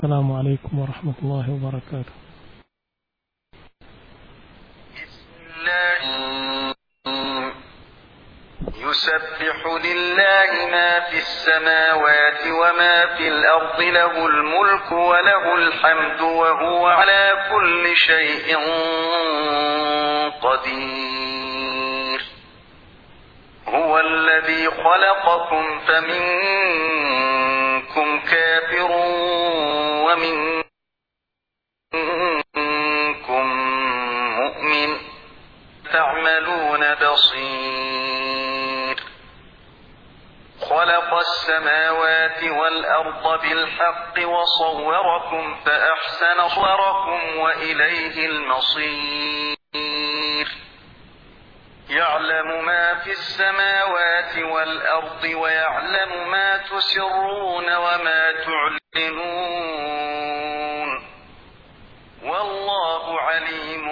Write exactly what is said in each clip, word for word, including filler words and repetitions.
السلام عليكم ورحمة الله وبركاته. يسبح لله ما في السماوات وما في الأرض له الملك وله الحمد وهو على كل شيء قدير. هو الذي خلقكم فمنكم كافر ومنكم مؤمن تعملون بصير. خلق السماوات والأرض بالحق وصوركم فأحسن صوركم وإليه المصير. يعلم ما في السماوات والأرض ويعلم ما تسرون وما تعلنون والله عليم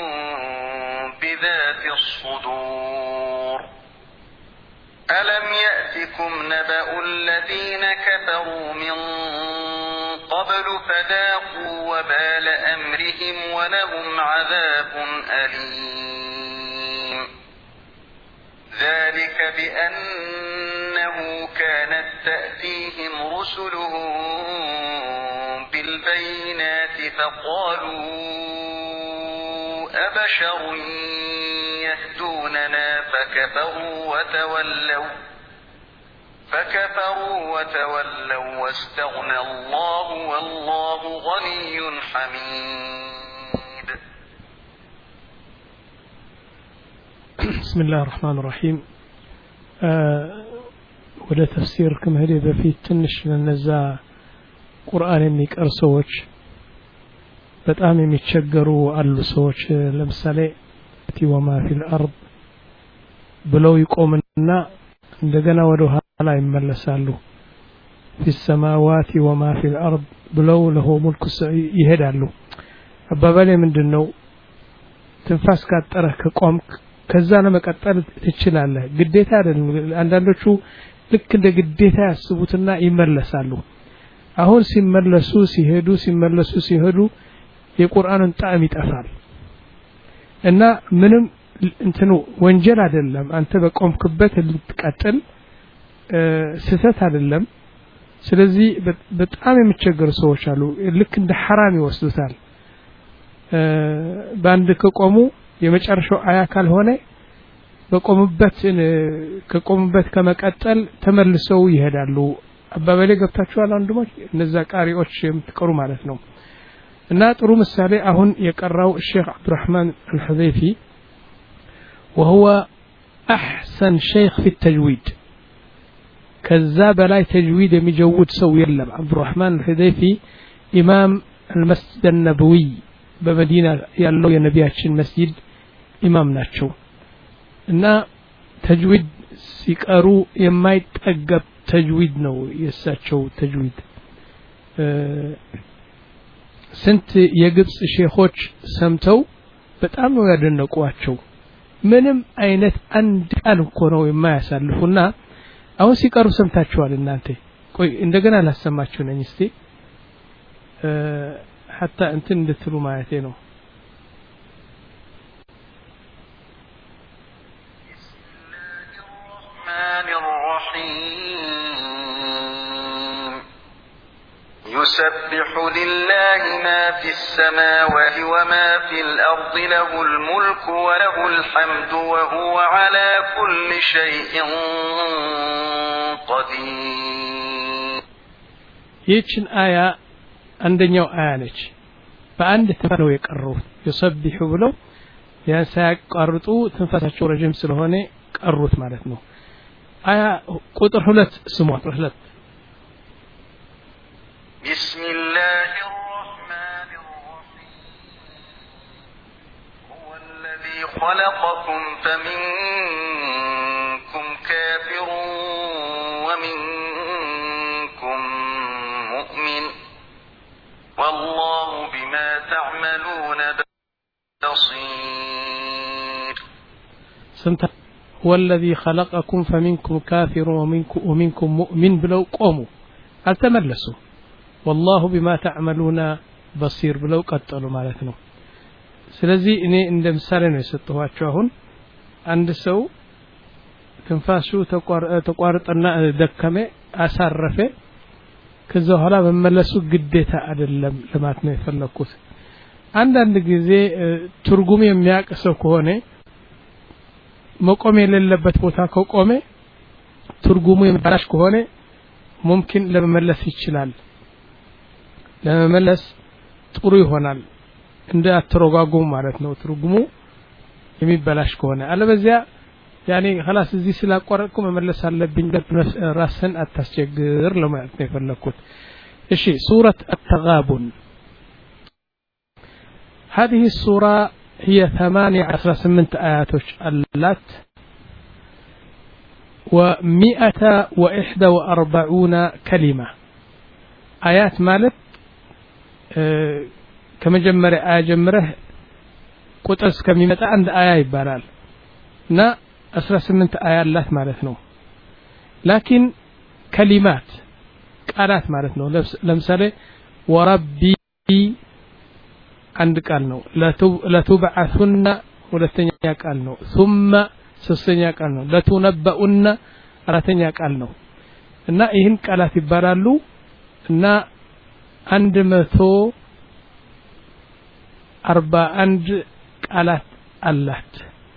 بذات الصدور. ألم يأتكم نبأ الذين كفروا من قبل فذاقوا وبال أمرهم ولهم عذاب أليم. ذلك بأنه كانت تأتيهم رسلهم بالبينات فقالوا أبشر يهدوننا فكفروا وتولوا فكفروا وتولوا واستغنى الله والله غني حميد. بسم الله الرحمن الرحيم. ወደ ተፍሲር ከመሄዴ በፊት ትንሽ ለነዛ ቁርአን የሚቀር ሰዎች በጣም የሚቸገሩ አሉ ሰዎች ለምሳሌ ወማ ፊል አርድ ብለው ይቆምና እንደገና ወደ ኋላ ይመለሳሉ። في السماوات وما في الأرض ብለው له ملك ይሄዳሉ። አባባሌ ምንድነው? ትንፋስ ካጠረህ ከቆምክ ከዛ ለመቀጠል ትችላለህ። ግዴታ አይደለም። አንዳንዶቹ ልክ እንደ ግዴታ ያስቡትና ይመለሳሉ። አሁን ሲመለሱ ሲሄዱ ሲመለሱ ሲሄዱ የቁርአንን ጣዕም ይጠፋል እና ምንም እንትኑ ወንጀል አይደለም። አንተ በቆምክበት ልትቀጥል ስህተት አይደለም። ስለዚህ በጣም የሚቸገሩ ሰዎች አሉ። ልክ እንደ حرام ይወስዱታል። ባንድ ከቆሙ የመጨረሻው አያ ካልሆነ በቆሙበት ከቆሙበት ከመቀጠል ተመልሰው ይሄዳሉ። አባባሌ ገብታችኋል ወንድሞች? እነዛ ቃሪዎች የምትቀሩ ማለት ነው። እና ጥሩ ምሳሌ አሁን የቀራው ሼክ አብዱራህማን አልሁዘይፊ وهو احسن شيخ في التجويد ከዛ በላይ ተጅዊድ የሚጀውድ ሰው የለም። አብዱራህማን አልሁዘይፊ ኢማም المسجد النبوي በመዲና ያለው የነቢያችን መስጂድ ኢማም ናቸው እና ተጅዊድ ሲቀሩ የማይጠገብ ተጅዊድ ነው የሳቸው ተጅዊድ። ስንት የግብጽ ሼኾች ሰምተው በጣም ነው ያደነቁዋቸው። ምንም አይነት አንድ ቃል እኮ ነው የማያሳልፉና አሁን ሲቀሩ ሰምታችኋል እናንተ። ቆይ እንደገና ላሰማችሁ ነኝ እስቲ حتى انت እንድትሉ ማለቴ ነው። يسبح لله ما في السماوات وما في الأرض له الملك وله الحمد وهو على كل شيء قدير. ይህችን አያ አንደኛው አያ ነች። በአንድ ተፈለው የቀሩት ይሰብሑ ብለው ያሳያቀርጡ ትንፋሳቸው ረጅም ስለሆነ ቀሩት ማለት ነው። አያ ቁጥር ሁለት ስሟት ሁለት بسم الله الرحمن الرحيم. هو الذي خلقكم فمنكم كافر ومنكم مؤمن والله بما تعملون بصير. سنت هو الذي خلقكم فمنكم كافر ومنكم ومنكم مؤمن بلو قوموا التملسوا والله بما تعملون بصير ብለው ቀጠሉ ማለት ነው ስለዚህ እኔ እንደ ምሳሌ ነው የሰጠኋችሁ አሁን አንድ ሰው ትንፋሹ ተቋርጠና ደከመ አሳረፈ ከዛ በኋላ መመለሱ ግዴታ አይደለም ለማለት ነው የፈለኩት አንድ አንድ ጊዜ ትርጉም የሚያውቅ ሰው ከሆነ መቆም የሌለበት ቦታ ከቆመ ትርጉሙ የሚባላሽ ከሆነ ممكن ለመመለስ ይችላል ለመመለስ ጥሩ ይሆናል እንደ አትሮጋጉም ማለት ነው ትርጉሙ የሚባላሽ ከሆነ አለበዚያ يعني خلاص እዚህ ስላቋረጥኩ መመለስ አለብኝ ራስን አታስቸግር ለማለት ነው የፈለኩት እሺ سورة التغابن هذه السورة هي ثمانية عشر ثمانية آيات اللات ومئة وإحدى وأربعون كلمة آيات مالت اه كما جمر آية جمره قطس كميمة عند آية يبالال نا أسرى ثمانية آيات اللات مالتنو لكن كلمات قالات مالتنو لمثالي وربي عند قالنو لا تبعثن ولتنيا قالنو ثم ሶስተኛ ቃል ነው ለተነበኡና አራተኛ ቃል ነው እና ይህን ቃላት ይባላሉ እና አንድ መቶ አርባ አንድ ቃላት አላት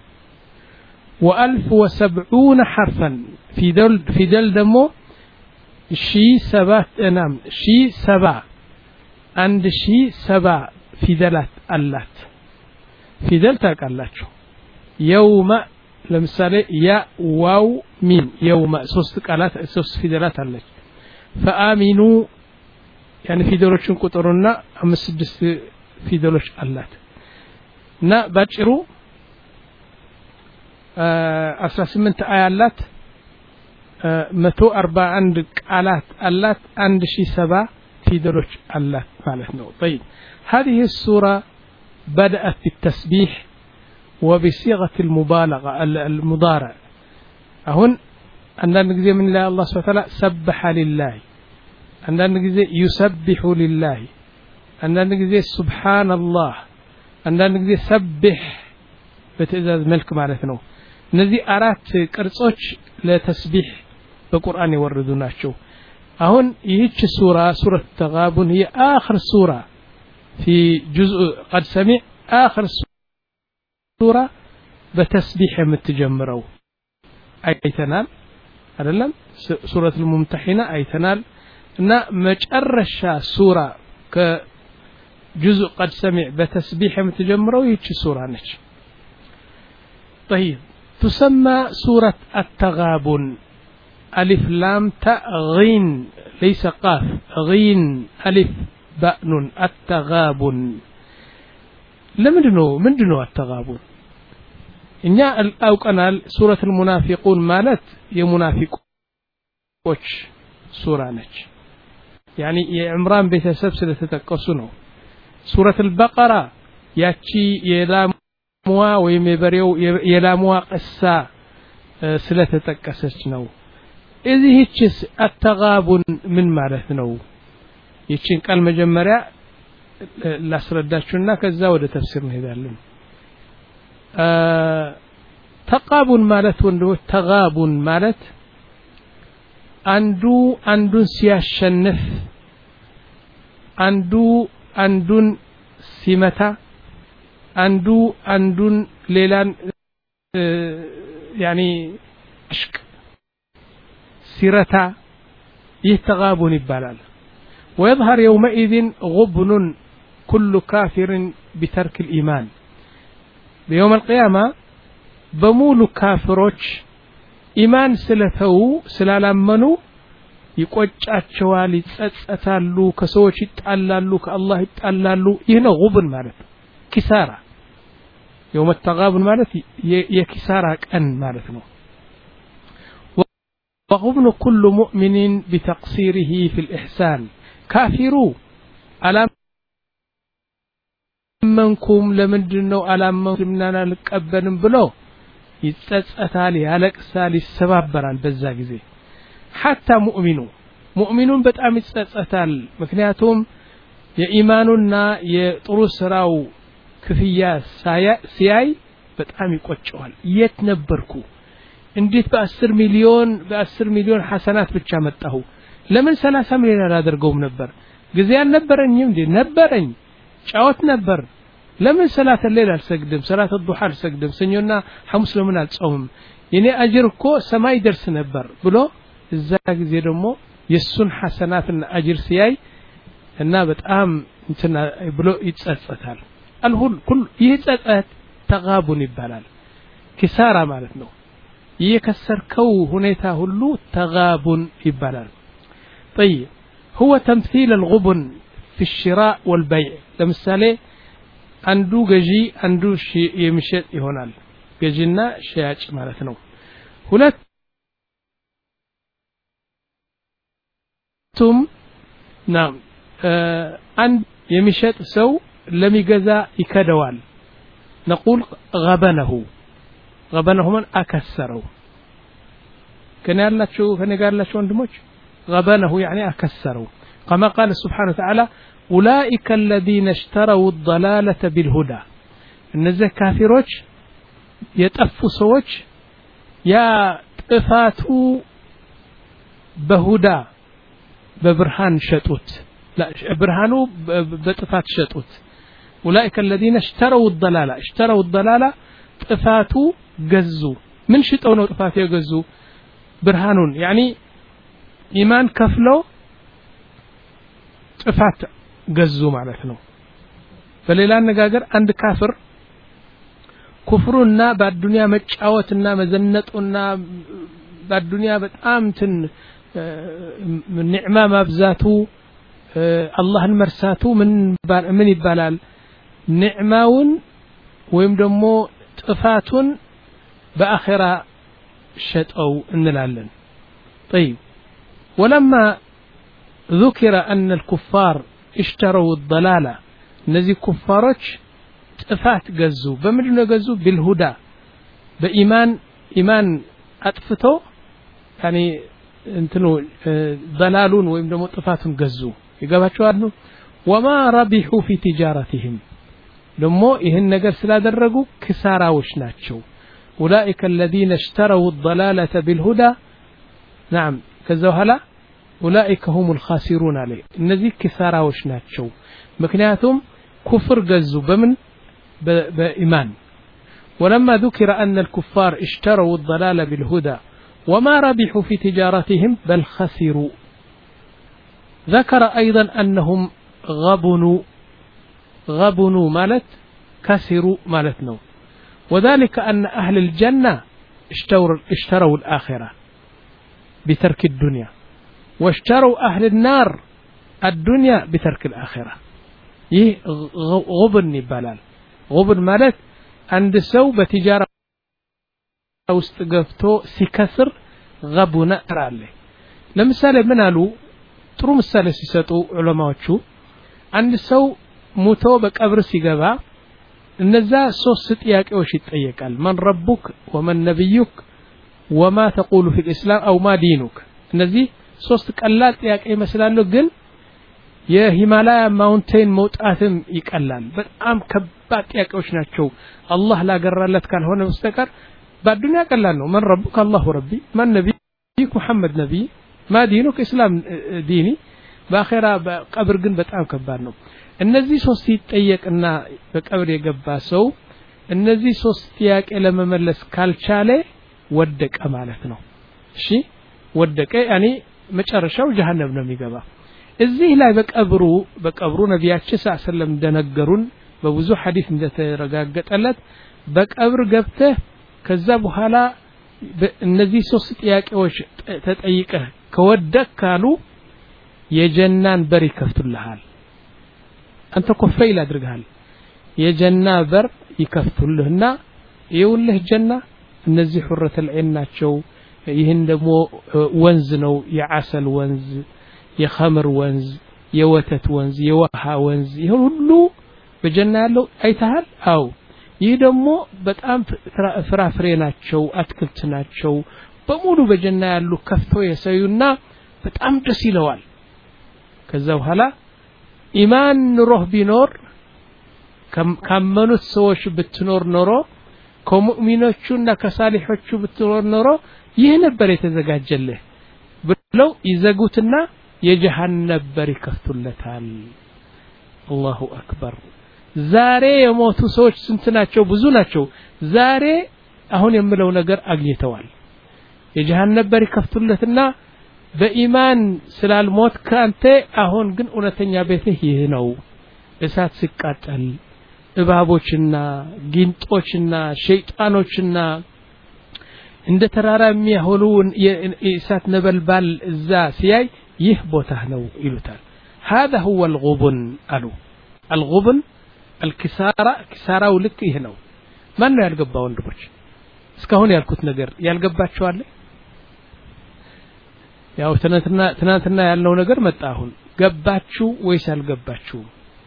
وألف وسبعون حرفا في دل في دل دمو شي سبات نعم شي سبع عند شي سبع في دلات አላት ፊደል ታውቃላችሁ يوم ለምሳሌ ያ ዋው ሚም يوم ሶስት ቃላት ሶስት ፊደላት አለች فآمنو يعني ፊደሎችን ቁጥሩና አምስት ስድስት ፊደሎች አላት እና ባጭሩ አስራ ስምንት አያ አላት መቶ አርባ አንድ ቃላት አላት አንድ ሺህ ሰባ ፊደሎች አላት ማለት ነው طيب هذه السورة بدأت بالتسبيح وبصيغة المبالغة المضارع هون عندنا نجزي من الله الله سبحانه وتعالى سبح لله عندنا نجزي يسبح لله عندنا نجزي سبحان الله عندنا نجزي سبح بتعزز ملك معناته نزي أرات قرصوش لتسبيح بالقرآن يوردوناشو هون يهيج سورة سورة التغابن هي آخر سورة في جزء قد سمع آخر سورة بتسبيح متجمرو أيتنال أدلم سورة الممتحنة أيتنال إن مجرشة سورة كجزء قد سمع بتسبيح متجمرو يهيج سورة نش طيب تسمى سورة التغابن ألف لام تاء غين ليس قاف غين ألف باء نون التغابن لمندنو مندنو التغابن إنيا أو كنال سورة المنافقون مالت يمنافقوش سورة نج يعني يا عمران بيت سبسلة تتكسنو سورة البقرة ياتي يلام موا ويمبريو يلاموا قصة سلة تتكسش نو إذا هيتشس التغابن من معناتنو يتشين قال مجمرة ላስረዳችሁና ከዛ ወደ ተፍሲር እንሄዳለን ተቃቡን ማለት ወንዶች ተጋቡን ማለት አንዱ አንዱን ሲያሸንፍ አንዱ አንዱን ሲመታ አንዱ አንዱን ሌላን يعني اشك سيرتا يتغابون ይባላል ويظهر يومئذ غبن كل كافر بترك الإيمان بيوم القيامة بمول كافروش إيمان سلثو سلالمنو يقوچاچوال يتسطالو كسوچ يتطلالو كالله يتطلالو يهنا غبن معنات كسارة يوم التغابن معنات يكسارة كأن معناتنو وغبن كل مؤمن بتقصيره في الإحسان كافرو على منكم لمندنو على منكمنا لقبلن بلو يتصصታል ያለቅሳል ይሰባበራል በዛ ጊዜ حتى مؤمنو ሙእሚኑን በጣም ይጸጸታል ምክንያቱም የኢማኑና የጥሩ ስራው ክፍያ ሲያይ በጣም ይቆጨዋል የት ነበርኩ እንዴት በ10 ሚሊዮን በ10 ሚሊዮን ሐሰናት ብቻ መጣሁ ለምን ሰላሳ ሚሊዮን አላደርገውም ነበር ጊዜ አልነበረኝም እንዴ ነበረኝ ጫወት ነበር ለምን ሰላት الليل አልሰግድም ሰላት الضحى አልሰግድም ሰኞና ሐሙስ ለምን አልጾምም የኔ አጅር እኮ ሰማይ ደርስ ነበር ብሎ እዛ ጊዜ ደግሞ የሱን ሐሰናትና አጅር ሲያይ እና በጣም እንትና ብሎ ይጸጸታል አልሁል ኩል ይጸጸት ተጋቡን ይባላል ኪሳራ ማለት ነው የከሰርከው ሁኔታ ሁሉ ተጋቡን ይባላል طيب هو تمثيل الغبن في الشراء والبيع ለምሳሌ አንዱ ገዢ አንዱ የሚሸጥ ይሆናል ገዢና ሻጭ ማለት ነው ሁለቱም ናም አንድ የሚሸጥ ሰው ለሚገዛ ይከደዋል نقول غبنه غبنه من أكسره كنا يالله كنا قال له شو عندموش غبنه يعني أكسره كما قال سبحانه وتعالى أولئك الذين اشتروا الضلالة بالهدى النزه كافروش يتأفوا سوش يا طفاتو بهدى ببرهان شتوت لا برهانو بطفات شتوت أولئك الذين اشتروا الضلالة اشتروا الضلالة طفاتو جزو من شتونو طفاتو جزو برهانون يعني إيمان كفلو طفات جزو معناته فليلا نجاجر عند كافر كفرنا بعد الدنيا متشاوتنا مزنتنا بعد الدنيا بتأم تن من نعمة ما بذاته الله المرساتو من من يبالال نعماون ويم دمو طفاتون بآخرة شتأو انلالن طيب ولما ذكر أن الكفار اشتروا الضلالة نزي كفارش طفات جزو بمدن جزو بالهدى بإيمان إيمان أطفتو يعني انتنو ضلالون ويم دمو طفاتون جزو يقاباتشو أنه وما ربحوا في تجارتهم لمو إهن نجر سلا درجو كسارا وشناتشو أولئك الذين اشتروا الضلالة بالهدى نعم كذوهلا أولئك هم الخاسرون عليه النزي كسارا وشناتشو مكنياتهم كفر جزو بمن بإيمان ولما ذكر أن الكفار اشتروا الضلالة بالهدى وما ربحوا في تجارتهم بل خسروا ذكر أيضا أنهم غبنوا غبنوا مالت كسروا مالتنا وذلك أن أهل الجنة اشتروا, اشتروا الآخرة بترك الدنيا واشتروا أهل النار الدنيا بترك الآخرة يه غبن بلال غبن مالت عند سو بتجارة واستقفتو سكسر غبنا رالي لمثال من قالوا ጥሩ ምሳሌ ሲሰጡ ዑለማዎቹ አንድ ሰው ሞቶ በቀብር ሲገባ እነዛ ሶስት ጥያቄዎች ይጠየቃል ማን ረቡክ ወመን ነብዩክ ወማ ተقول في الاسلام او ما دينك እነዚህ ሶስት ቀላል ጥያቄ ይመስላሉ ግን የሂማላያ ማውንቴን መውጣትም ይቀላል በጣም ከባድ ጥያቄዎች ናቸው አላህ ላገራለት ካልሆነ በስተቀር በዱንያ ቀላል ነው ማን ረቡክ አላሁ ረቢ ማን ነብዩክ መሐመድ ነብይ ما دينك إسلام ديني بآخرة بقبر جن بتعب كبارنو النزي صوصيت أيك إن بقبر يجباسو النزي صوصيتك إلى مملس كالشالة ودك أمانتنا شي ودك يعني متشرشوا جهنم نمي جبا الزيه لا بقبرو بقبرو نبيات شسع سلم دنجرون بوزو حديث من ذات رجاجت قالت بقبر جبته كذاب حالا النزي صوصيتك وش تتأيكه كودك كانوا يجنان بري كفتلهال أنت كفيل أدرجهال يجنا بر يكفتلهنا يقول جنة النزي حرة العين ناتشو يهندمو ونزنو يعسل ونز يخمر ونز يوتت ونز يوها ونز يهلو بجنة له أي تهال أو يدمو بتأم فرافري ناتشو أتكلت ناتشو بمولو بجنة له كفتو يسيونا በጣም ደስ ይለዋል ከዛ በኋላ ኢማን ኑሮህ ቢኖር ካመኑት ሰዎች ብትኖር ኖሮ ከሙእሚኖቹና ከሳሊሖቹ ብትኖር ኖሮ ይህ ነበር የተዘጋጀልህ ብለው ይዘጉትና የጀሃነም በር ይከፍቱለታል አላሁ አክበር ዛሬ የሞቱ ሰዎች ስንት ናቸው ብዙ ናቸው ዛሬ አሁን የምለው ነገር አግኝተዋል የጀሃነም በር ይከፍቱለትና በኢማን ስላልሞት ካንተ አሁን ግን እውነተኛ ቤትህ ይህ ነው እሳት ሲቃጠል እባቦችና ጊንጦችና ሸይጣኖችና እንደ ተራራ የሚያህሉ የእሳት ነበልባል እዛ ሲያይ ይህ ቦታ ነው ይሉታል هذا هو الغبن قالوا الغبن الكسارة كسارة ልክ ይህ ነው ማን ነው ያልገባው ወንድሞች እስካሁን ያልኩት ነገር ያልገባችሁ አለ ያው ትናንትና ትናንትና ያለው ነገር መጣ አሁን ገባችሁ ወይስ አልገባችሁ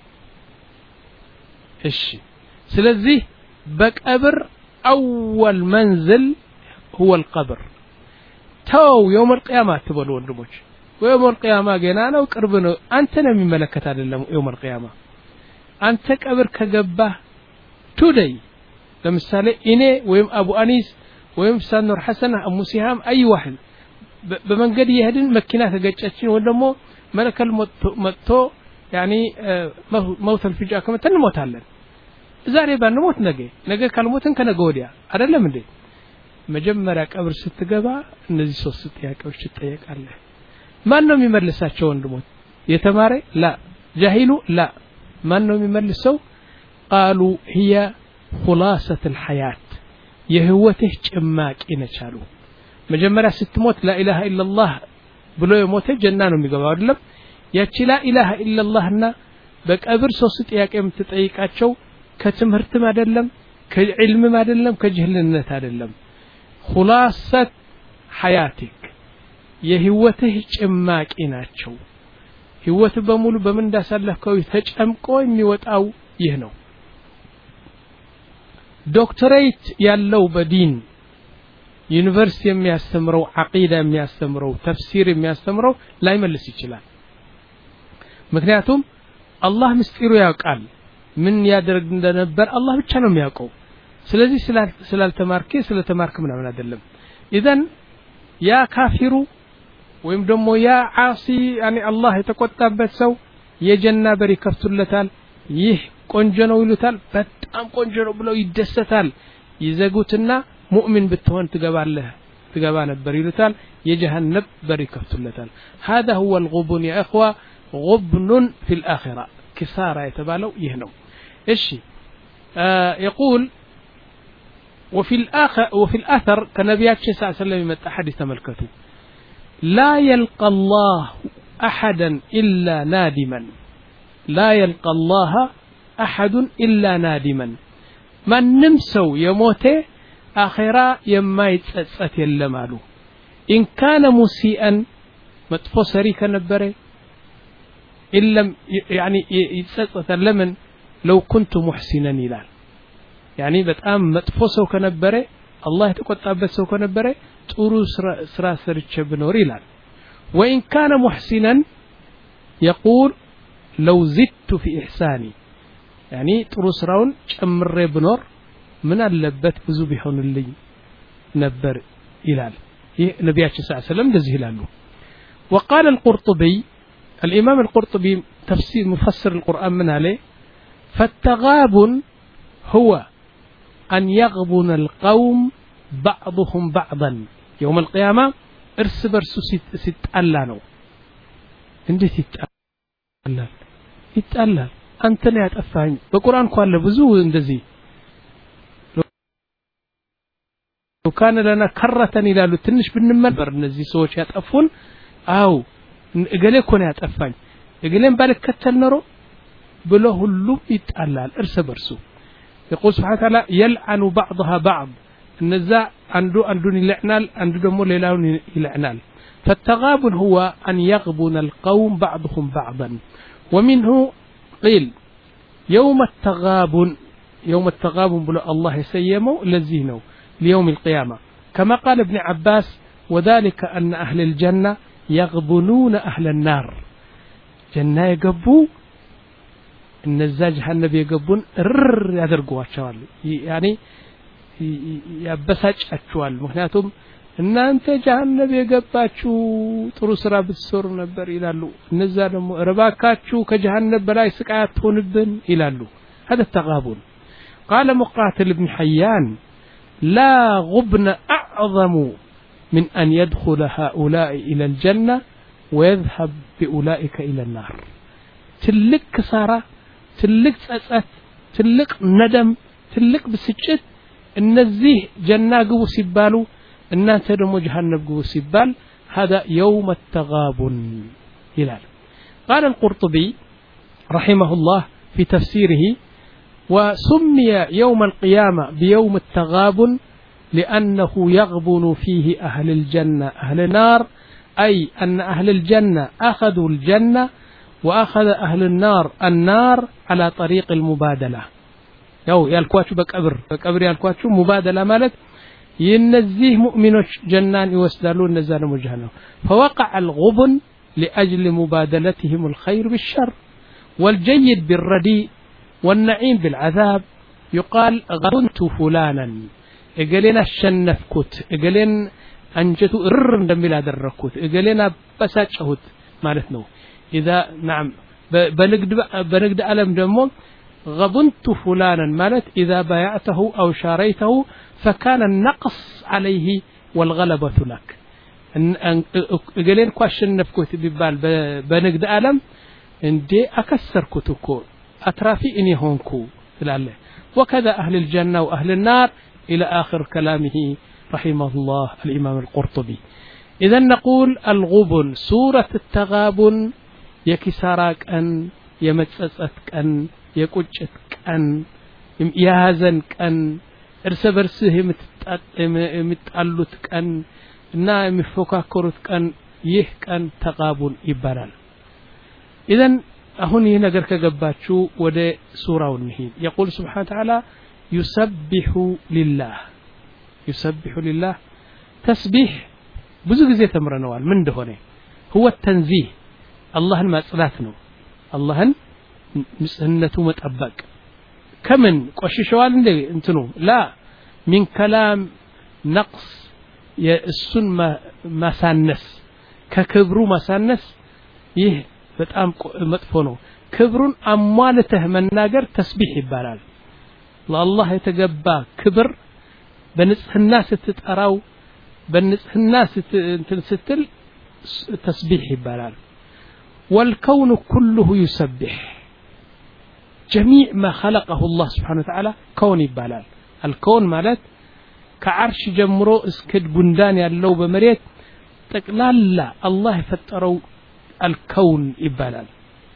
እሺ ስለዚህ በቀብር اول منزل هو القبر ተው يوم القيامه ተበሉ ወንድሞች يوم القيامه ገና ነው ቅርብ ነው አንተ ነው የሚመለከት አይደለም يوم القيامه አንተ ቀብር ከገባህ ቱደይ ለምሳሌ እኔ ወይም አቡ አኒስ ወይም ሳኑር ሐሰን አሙ ሲሃም አይ واحد በመንገድ ይሄድን መኪና ተገጨችን ወይ ደግሞ መለከል መጥቶ يعني موت الفجأة كما تنموتالن ዛሬ ባንሞት ነገ ነገ ካልሞትን ከነገ ወዲያ አይደለም እንዴ መጀመሪያ ቀብር ስትገባ እነዚህ ሶስት ጥያቄዎች ትጠየቃለህ ማን ነው የሚመልሳቸው ወንድሞች የተማረ لا جاهሉ لا ማን ነው የሚመልሰው قالوا هي خلاصة الحياة የህይወትህ ጭማቂ ነቻሉ መጀመሪያ ስትሞት لا اله الا الله ብሎ የሞተ ጀና ነው የሚገባው አይደለም ያቺ لا اله الا الله እና በቀብር ሶስት ጥያቄ የምትጠይቃቸው ከትምህርትም አይደለም ከዕልምም አይደለም ከጅህልነት አይደለም خلاصة حياتك የህይወትህ ጭማቂ ናቸው ህይወት በሙሉ በምን እንዳሳለፍከው ተጨምቆ የሚወጣው ይህ ነው ዶክተሬት ያለው በዲን ዩኒቨርሲቲ የሚያስተምረው አቂዳ የሚያስተምረው ተፍሲር የሚያስተምረው ላይመልስ ይችላል ምክንያቱም አላህ ምስጢሩ ያውቃል ምን ያደርግ እንደነበር አላህ ብቻ ነው የሚያውቀው ስለዚህ ስላልተማርክ ስለተማርክ ምናምን አይደለም ኢዘን ያ ካፊሩ ወይም ደግሞ ያ ዓሲ ያኒ አላህ የተቆጣበት ሰው የጀና በር ይከፍቱለታል ይህ ቆንጆ ነው ይሉታል በጣም ቆንጆ ነው ብለው ይደሰታል ይዘጉትና ሙእሚን ብትሆን ትገባለህ ትገባ ነበር ይሉታል የጀሃነም በር ይከፍቱለታል هذا هو الغبن يا اخوه غبن في الاخره كسارة يتبالو يهنو إيش آه يقول وفي الآخر وفي الأثر كنبيات صلى الله عليه وسلم يمت حديث ملكته لا يلقى الله أحدا إلا نادما لا يلقى الله أحد إلا نادما من نمسو يموت آخرا يما يتسأت يلمالو إن كان مسيئا متفسري كنبري إن لم يعني يتسأت لمن لو كنت محسنا يلال يعني بتأم متفسو كنبري الله يتقطعبت سو كنبري ጥሩ ስራ ሰርቼ ብኖር ይላል وإن كان محسنا يقول لو زدت في إحساني يعني ጥሩ ስራውን ጨምሬ ብኖር ምን አለበት ብዙ ቢሆንልኝ ነበር ይላል ይህ ነብያችን ሰለላሁ ዐለይሂ ወሰለም እንደዚህ ይላሉ وقال القرطبي الإمام القرطبي تفسير مفسر القرآن من عليه فالتغابن هو أن يغبن القوم بعضهم بعضا يوم القيامة ارس برسو ستألانو انديت يتألال يتألال أنت لا يتأفعني بقرآن قال لبزو اندزي لو كان لنا كرة إلى لتنش بالنمبر نزي سوش يتأفون أو قال يكون يتأفعني قال بالك كتل نرو بله اللب يتألال ارس برسو يقول سبحانه وتعالى يلعن بعضها بعض النزاع عنده عنده يلعنال عنده دمو ليلاون يلعنال فالتغابن هو أن يغبن القوم بعضهم بعضا ومنه قيل يوم التغابن يوم التغابن بلو الله يسيمه لزينه ليوم القيامة كما قال ابن عباس وذلك أن أهل الجنة يغبنون أهل النار جنة يقبوا النزا جهنم يقبون رر يدرقوا أشوال يعني يبسج أشوال مخناتهم إن أنت جهنم يقباتشو ترسرا بالسور نبر إلالو النزا رباكاتشو كجهنم بلا يسقعتون بن إلالو هذا التغابن. قال مقاتل بن حيان لا غبن أعظم من أن يدخل هؤلاء إلى الجنة ويذهب بأولئك إلى النار. تلك كسارة تلك سأسات تلك ندم تلك بسجت النزيه جنة قبو سبالو الناس رمو جهنم قبو سبال. هذا يوم التغابن هلال. قال القرطبي رحمه الله في تفسيره وسمي يوم القيامة بيوم التغابن لأنه يغبن فيه أهل الجنة أهل النار أي أن أهل الجنة أخذوا الجنة وأخذ أهل النار النار على طريق المبادلة. يو يالكواتشو بكبر بكبر يالكواتشو مبادلة مالت ينزيه مؤمنوش جنان يوسدالون نزال مجهنم فوقع الغبن لأجل مبادلتهم الخير بالشر والجيد بالرديء والنعيم بالعذاب. يقال غبنت فلانا إقلنا الشنفكت إقلن أنجتو إرر دميلا دركوت إقلنا بساتشهوت مالتنو. إذا نعم بنقد بنقد ألم دمو غبنت فلانا مالت إذا بايعته أو شاريته فكان النقص عليه والغلبة لك. إقلين كواشن نفكوت ببال بنقد ألم إندي أكسر كتوكو أترافي إني هونكو لله. وكذا أهل الجنة وأهل النار إلى آخر كلامه رحمه الله الإمام القرطبي. إذا نقول الغبن سورة التغابن يكسارك أن يمتسسك أن يكوجتك أن يهزنك أن እርስ በርስህ የምትጣሉት ቀን እና የሚፎካከሩት ቀን ይህ ቀን ተጋቡን ይባላል። ኢዘን አሁን ይህ ነገር ከገባችሁ ወደ ሱራው እንሂድ። يقول سبحانه وتعالى يسبح لله يسبح لله تسبيح ብዙ ጊዜ ተምረነዋል ምን እንደሆነ هو التنزيه አላህን ማጽዳት ነው አላህን ንጽህነቱ መጠበቅ كمن ቆሽሸዋል እንደ እንትኑ لا من كلام نقص የእሱን ማሳነስ ከክብሩ ማሳነስ ይህ በጣም መጥፎ ነው። ክብሩን አሟልተህ መናገር ተስቢህ ይባላል። ለአላህ የተገባ ክብር በንጽህና ስትጠራው በንጽህና ስትል ተስቢህ ይባላል። والكون كله يسبح جميع ما خلقه الله سبحانه وتعالى كون يبالال. الكون مالت كعرش جمرو اسكد بندان يالو بمريت تقلالا الله يفتروا الكون يبالال.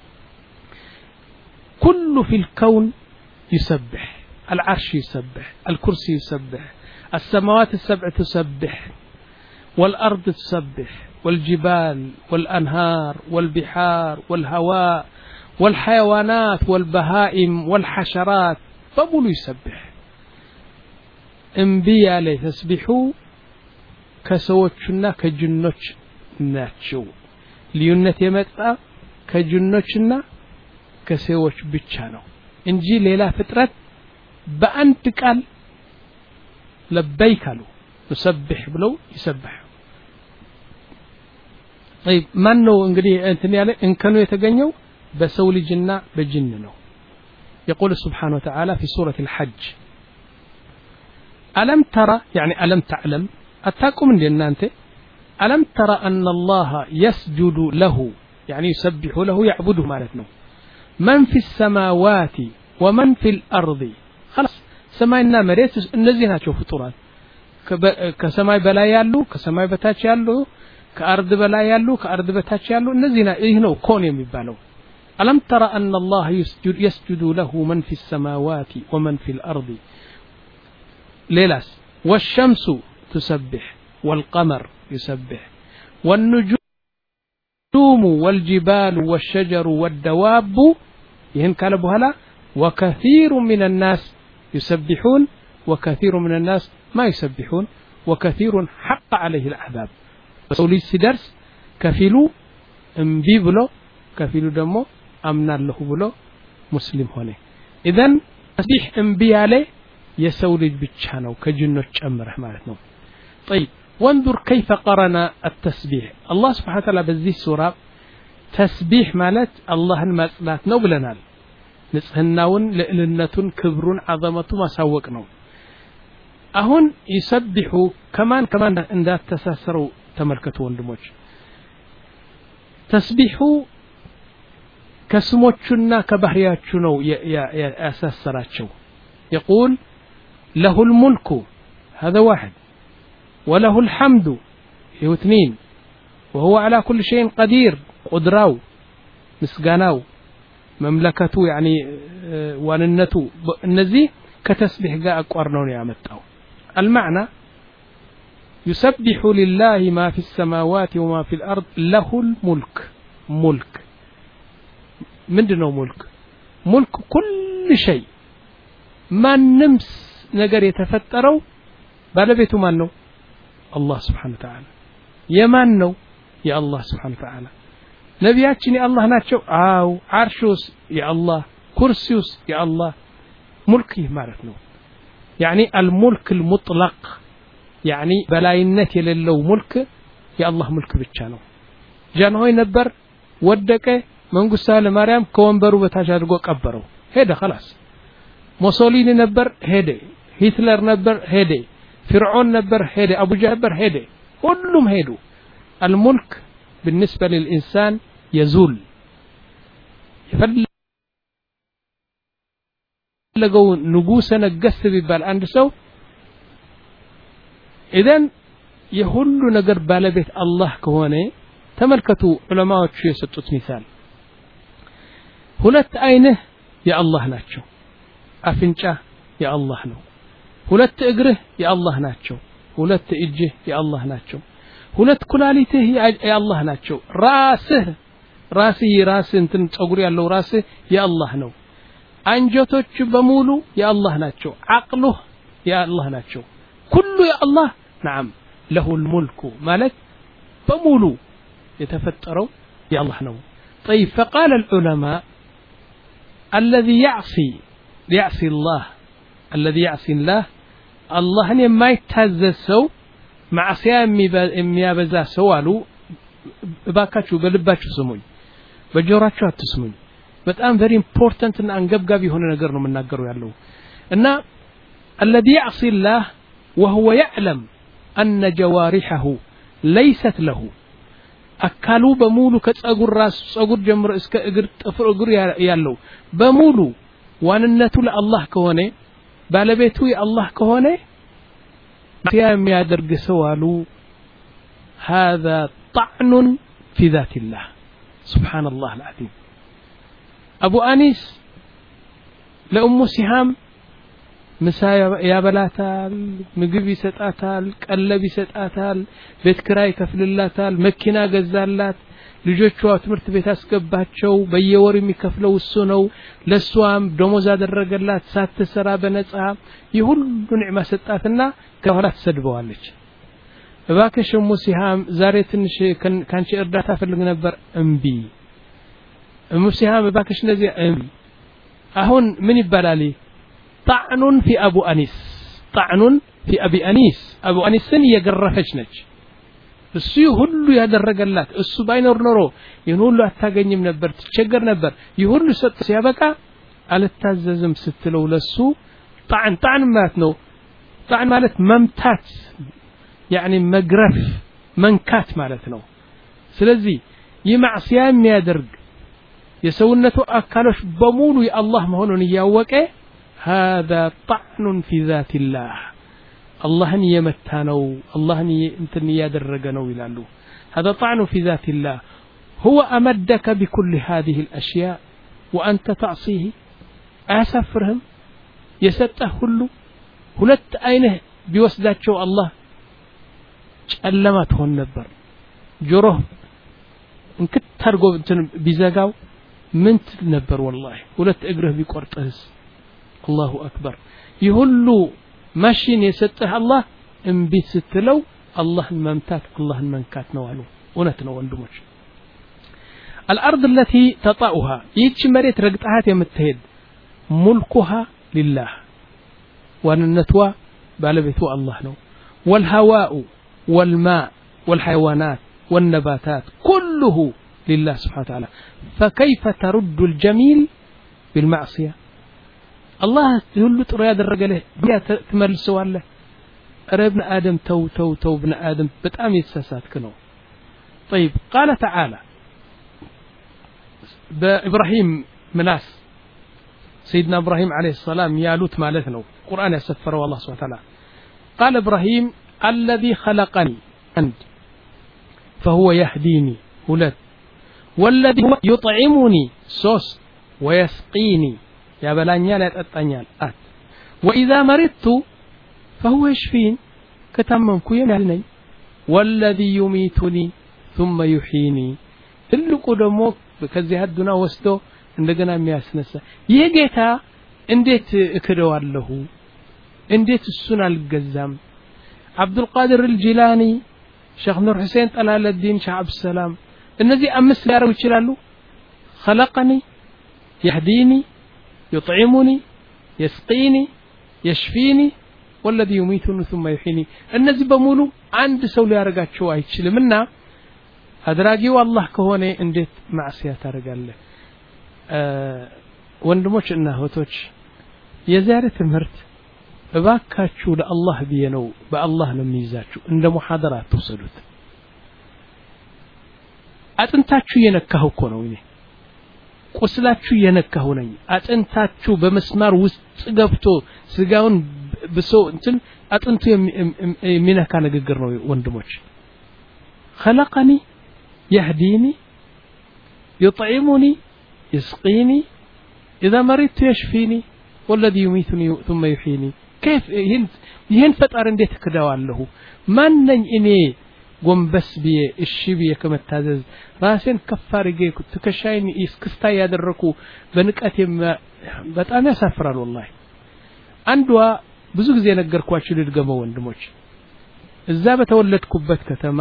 كل في الكون يسبح. العرش يسبح الكرسي يسبح السماوات السبع تسبح والأرض تسبح والجبال والأنهار والبحار والهواء والحيوانات والبهائم والحشرات فبولو يسبح. انبياء لي تسبحوا كسوتشنا كجنوش ناتشو ليونت يمطا كجنوشنا كسوتش بيتشا نو انجي ليلا فطرت بانت قال لبيك له يسبح بلو يسبح. طيب من نو انغدي انتن ياله ان كانوا يتغنيو بسول جنا بجن نو. يقول سبحانه وتعالى في سورة الحج ألم ترى يعني ألم تعلم أتاكم من أنت ألم ترى أن الله يسجد له يعني يسبح له يعبده مالتنا من في السماوات ومن في الأرض. خلاص سماينا مريت النزيها شوف فطرات كسماي بلا يالو كسماي بتاش يالو كأرض بلا يالو كأرض بتاش يالو النزينا إيه نو كون يمبالو. ألم ترى أن الله يسجد, يسجد له من في السماوات ومن في الأرض ليلاس والشمس تسبح والقمر يسبح والنجوم والجبال والشجر والدواب يهن كالبو هلا وكثير من الناس يسبحون وكثير من الناس ما يسبحون وكثير حق عليه العذاب. سولي سدرس ከፊሉ እምቢ ብሎ ከፊሉ ደግሞ አምናለሁ ብሎ ሙስሊም ሆነ ኢዘን ተስቢህ እምቢ ያለ የሰው ልጅ ብቻ ነው ከጅኖች ጨምረህ ማለት ነው طيب وانظر كيف قرن التسبيح الله سبحانه وتعالى በዚህ ሱራ ተስቢህ ማለት አላህን ማጽናት ነው ብለናል ንጽህናውን ለእልነቱን ክብሩን አዘመቱ ማሳወቅ ነው አሁን ይሰብሑ ከማን ከማን እንዳተሳሰሩ ተመልከቱ ወንድሞች ተስቢሑ ከስሞቹና ከባህሪያቹ ነው ያሳሰራቸው يقول له الملك هذا واحد وله الحمد هو اثنين وهو على كل شيء قدير قدراو مسغاناو مملكته يعني واننته النزي كتسبيح جاء أقرنون يعمتاو المعنى يسبح لله ما في السماوات وما في الأرض له الملك ملك من دونه ملك ملك كل شيء ما نمس نجر يتفتروا بالبيته ما نو الله سبحانه وتعالى يمان نو يا الله سبحانه وتعالى نبياتني الله ناتشو آو عرشوس يا الله كرسيوس يا الله ملكي مالتنا يعني الملك المطلق يعني بلاينة للو ملك يا الله ملك بتشانو جانهوي نبر ودك من قصة لمريم كونبرو بتاجرقو قبرو هيدا خلاص موسوليني نبر هيدا هتلر نبر هيدا فرعون نبر هيدا أبو جهبر هيدا كلهم هيدو الملك بالنسبة للإنسان يزول يفلقوا نقوسا نقص ببال عند سو إذن يهل نقر بالبيت الله كهوني تملكتوا علماء شيء ستوت مثال هلت أينه يا الله ناتشو أفنشا يا الله نو هلت أقره يا الله ناتشو هلت إجه يا الله ناتشو هلت كلاليته يا الله ناتشو راسه راسي راس انتن تصغر ያለው راسه يا الله ነው አንጀቶች በሙሉ يا الله ናቸው عقله يا الله ናቸው كله يا الله نعم له الملك مالك በሙሉ የተፈጠረው يا الله ነው طيب فقال العلماء الذي يعصي يعصي الله الذي يعصي الله اللهን የማይታዘዝ ሰው ማዕሲያ የሚያበዛ ሰው አሉ እባካችሁ በልባችሁ ስሙኝ በጆሮአችሁ አትስሙኝ በጣም very important እና አንገብጋቢ የሆነ ነገር ነው መናገሩ ያለው እና الذي يعصي الله وهو يعلم أن جوارحه ليست له አካሉ በሙሉ ከጸጉር ራስ ጸጉር ጀምሮ እስከ እግር ጥፍር እግር ያለው በሙሉ ዋንነቱ ለአላህ ከሆነ ባለቤቱ የአላህ ከሆነ የሚያደርግ ሰው አሉ هذا طعن في ذات الله سبحان الله العظيم أبو أنيس لأم سهام مسا يابلاتال ምግብ ይሰጣታል ቀለብ ይሰጣታል ቤት ኪራይ ከፍልላታል መኪና ገዛላት ልጆቿ ትምህርት ቤት አስገባቸው በየወር የሚከፍለው እሱ ነው ለሷም ደሞዝ አደረገላት ሳትሰራ በነጻ ይሁሉ ንዕማ ሰጣትና ከኋላ ተሰድበዋለች እባክሽ እሙ ሲሃም ዛሬ ትንሽ ካንቺ እርዳታ ፈልግ ነበር እምቢ እሙ ሲሃም እባክሽ ነዚህ እምቢ አሁን ምን ይባላል طعن في أبو أنيس طعن في أبي أنيس أبو أنيسን እየገረፈች ነች እሱ ሁሉ ያደረገላት እሱ ባይኖር ኖሮ ይሁን ሁሉ አታገኝም ነበር ትቸገር ነበር ይሁን ሁሉ ሰጥ ሲያበቃ አልታዘዝም ስትለው ለሱ طعن طعن ማለት ነው طعن ማለት መምታት يعني መግረፍ መንካት ማለት ነው ስለዚህ ይማዕሲያ የሚያደርግ የሰውነቱ አካሎች በሙሉ የአላህ መሆኑን ያወቀ هذا طعن في ذات الله الله يمتانو الله انتن يادرغنو يلالو هذا طعن في ذات الله هو أمدك بكل هذه الأشياء وأنت تعصيه أسفرهم يسته كله ሁለት አይነህ ቢወስዳቸው አላህ ጨለማ ትሆን ነበር ጆሮህ እንክት ታርጎ እንትን ቢዘጋው ምን ነበር والله ሁለት እግርህ ቢቆርጥህስ الله أكبر يهلو ماشين يسطح الله انبيت ستلو الله الممتات الله المنكات نوالو እውነት ነው ወንድሞች الأرض التي تطأها ይህች መሬት ረግጣሃት የምትሄድ ملكها لله ወንነቷ ባለቤቱ አላህ ነው والهواء والماء والحيوانات والنباتات كله لله سبحانه وتعالى فكيف ترد الجميل بالمعصية الله يقول ጥሩ ያደረገልህ ትመልሰዋለህ ابن آدم تو تو تو ابن آدم በጣም የተሳሳትክ ነው طيب قال تعالى بإبراهيم مناس سيدنا إبراهيم عليه السلام يالوت مالتنا القرآن يسفره الله سبحانه وتعالى قال إبراهيم الذي خلقني أنت فهو يهديني ولد والذي هو يطعمني سوس ويسقيني يا بلانيال يتأتنيال آت وإذا مرضت فهو يشفين كتممكو يمالني والذي يميتني ثم يحييني ትልቁ ደግሞ ከዚህ አዱና ወስዶ እንደገና የሚያስነሳ ይሄ ጌታ እንዴት እክደዋለሁ እንዴት እሱን አልገዛም አብዱል ቃድር አልጂላኒ ሼክ ኑር ሁሴን ጠላለዲን ሼክ አብዱ ሰላም እነዚህ አምስት ሊያረጉ ይችላሉ خلقني يهديني يطعمني يسقيني يشفيني والذي يميتني ثم يحييني እነዚህ በሙሉ አንድ ሰው ሊያረጋቸው አይችልምና አድራጊው አላህ ከሆነ እንዴት ማዕሲያ ታደርጋለህ ወንድሞች እና እህቶች የዛሬ ትምህርት እባካችሁ ለአላህ ብዬ ነው በአላህ ነው የሚይዛችሁ እንደ ሙሐደራ ተወሰዱት አጥንታችሁ የነካሁ እኮ ነው እኔ ቁስላችሁ የነካሁ ነኝ አጥንታችሁ በመስማር ውስጥ ገብቶ ስጋውን ብሶ እንትን አጥንቱ የሚነካ ንግግር ነው ወንድሞች خلقني يهديني يطعمني يسقيني إذا مرضت يشفيني والذي يميتني ثم يحييني كيف يهن فتر انديت كداوالله ማንነኝ እኔ ጎንበስ ብዬ እሺ ብዬ ከመታዘዝ ራሴን ከፋርጌ ትከሻይን እስክስታ ያደረኩ በንቀት በጣም ያሳፍራል والله አንዷ ብዙ ጊዜ ነገርኳችሁ ልድገመው ወንድሞች እዛ በተወለድኩበት ከተማ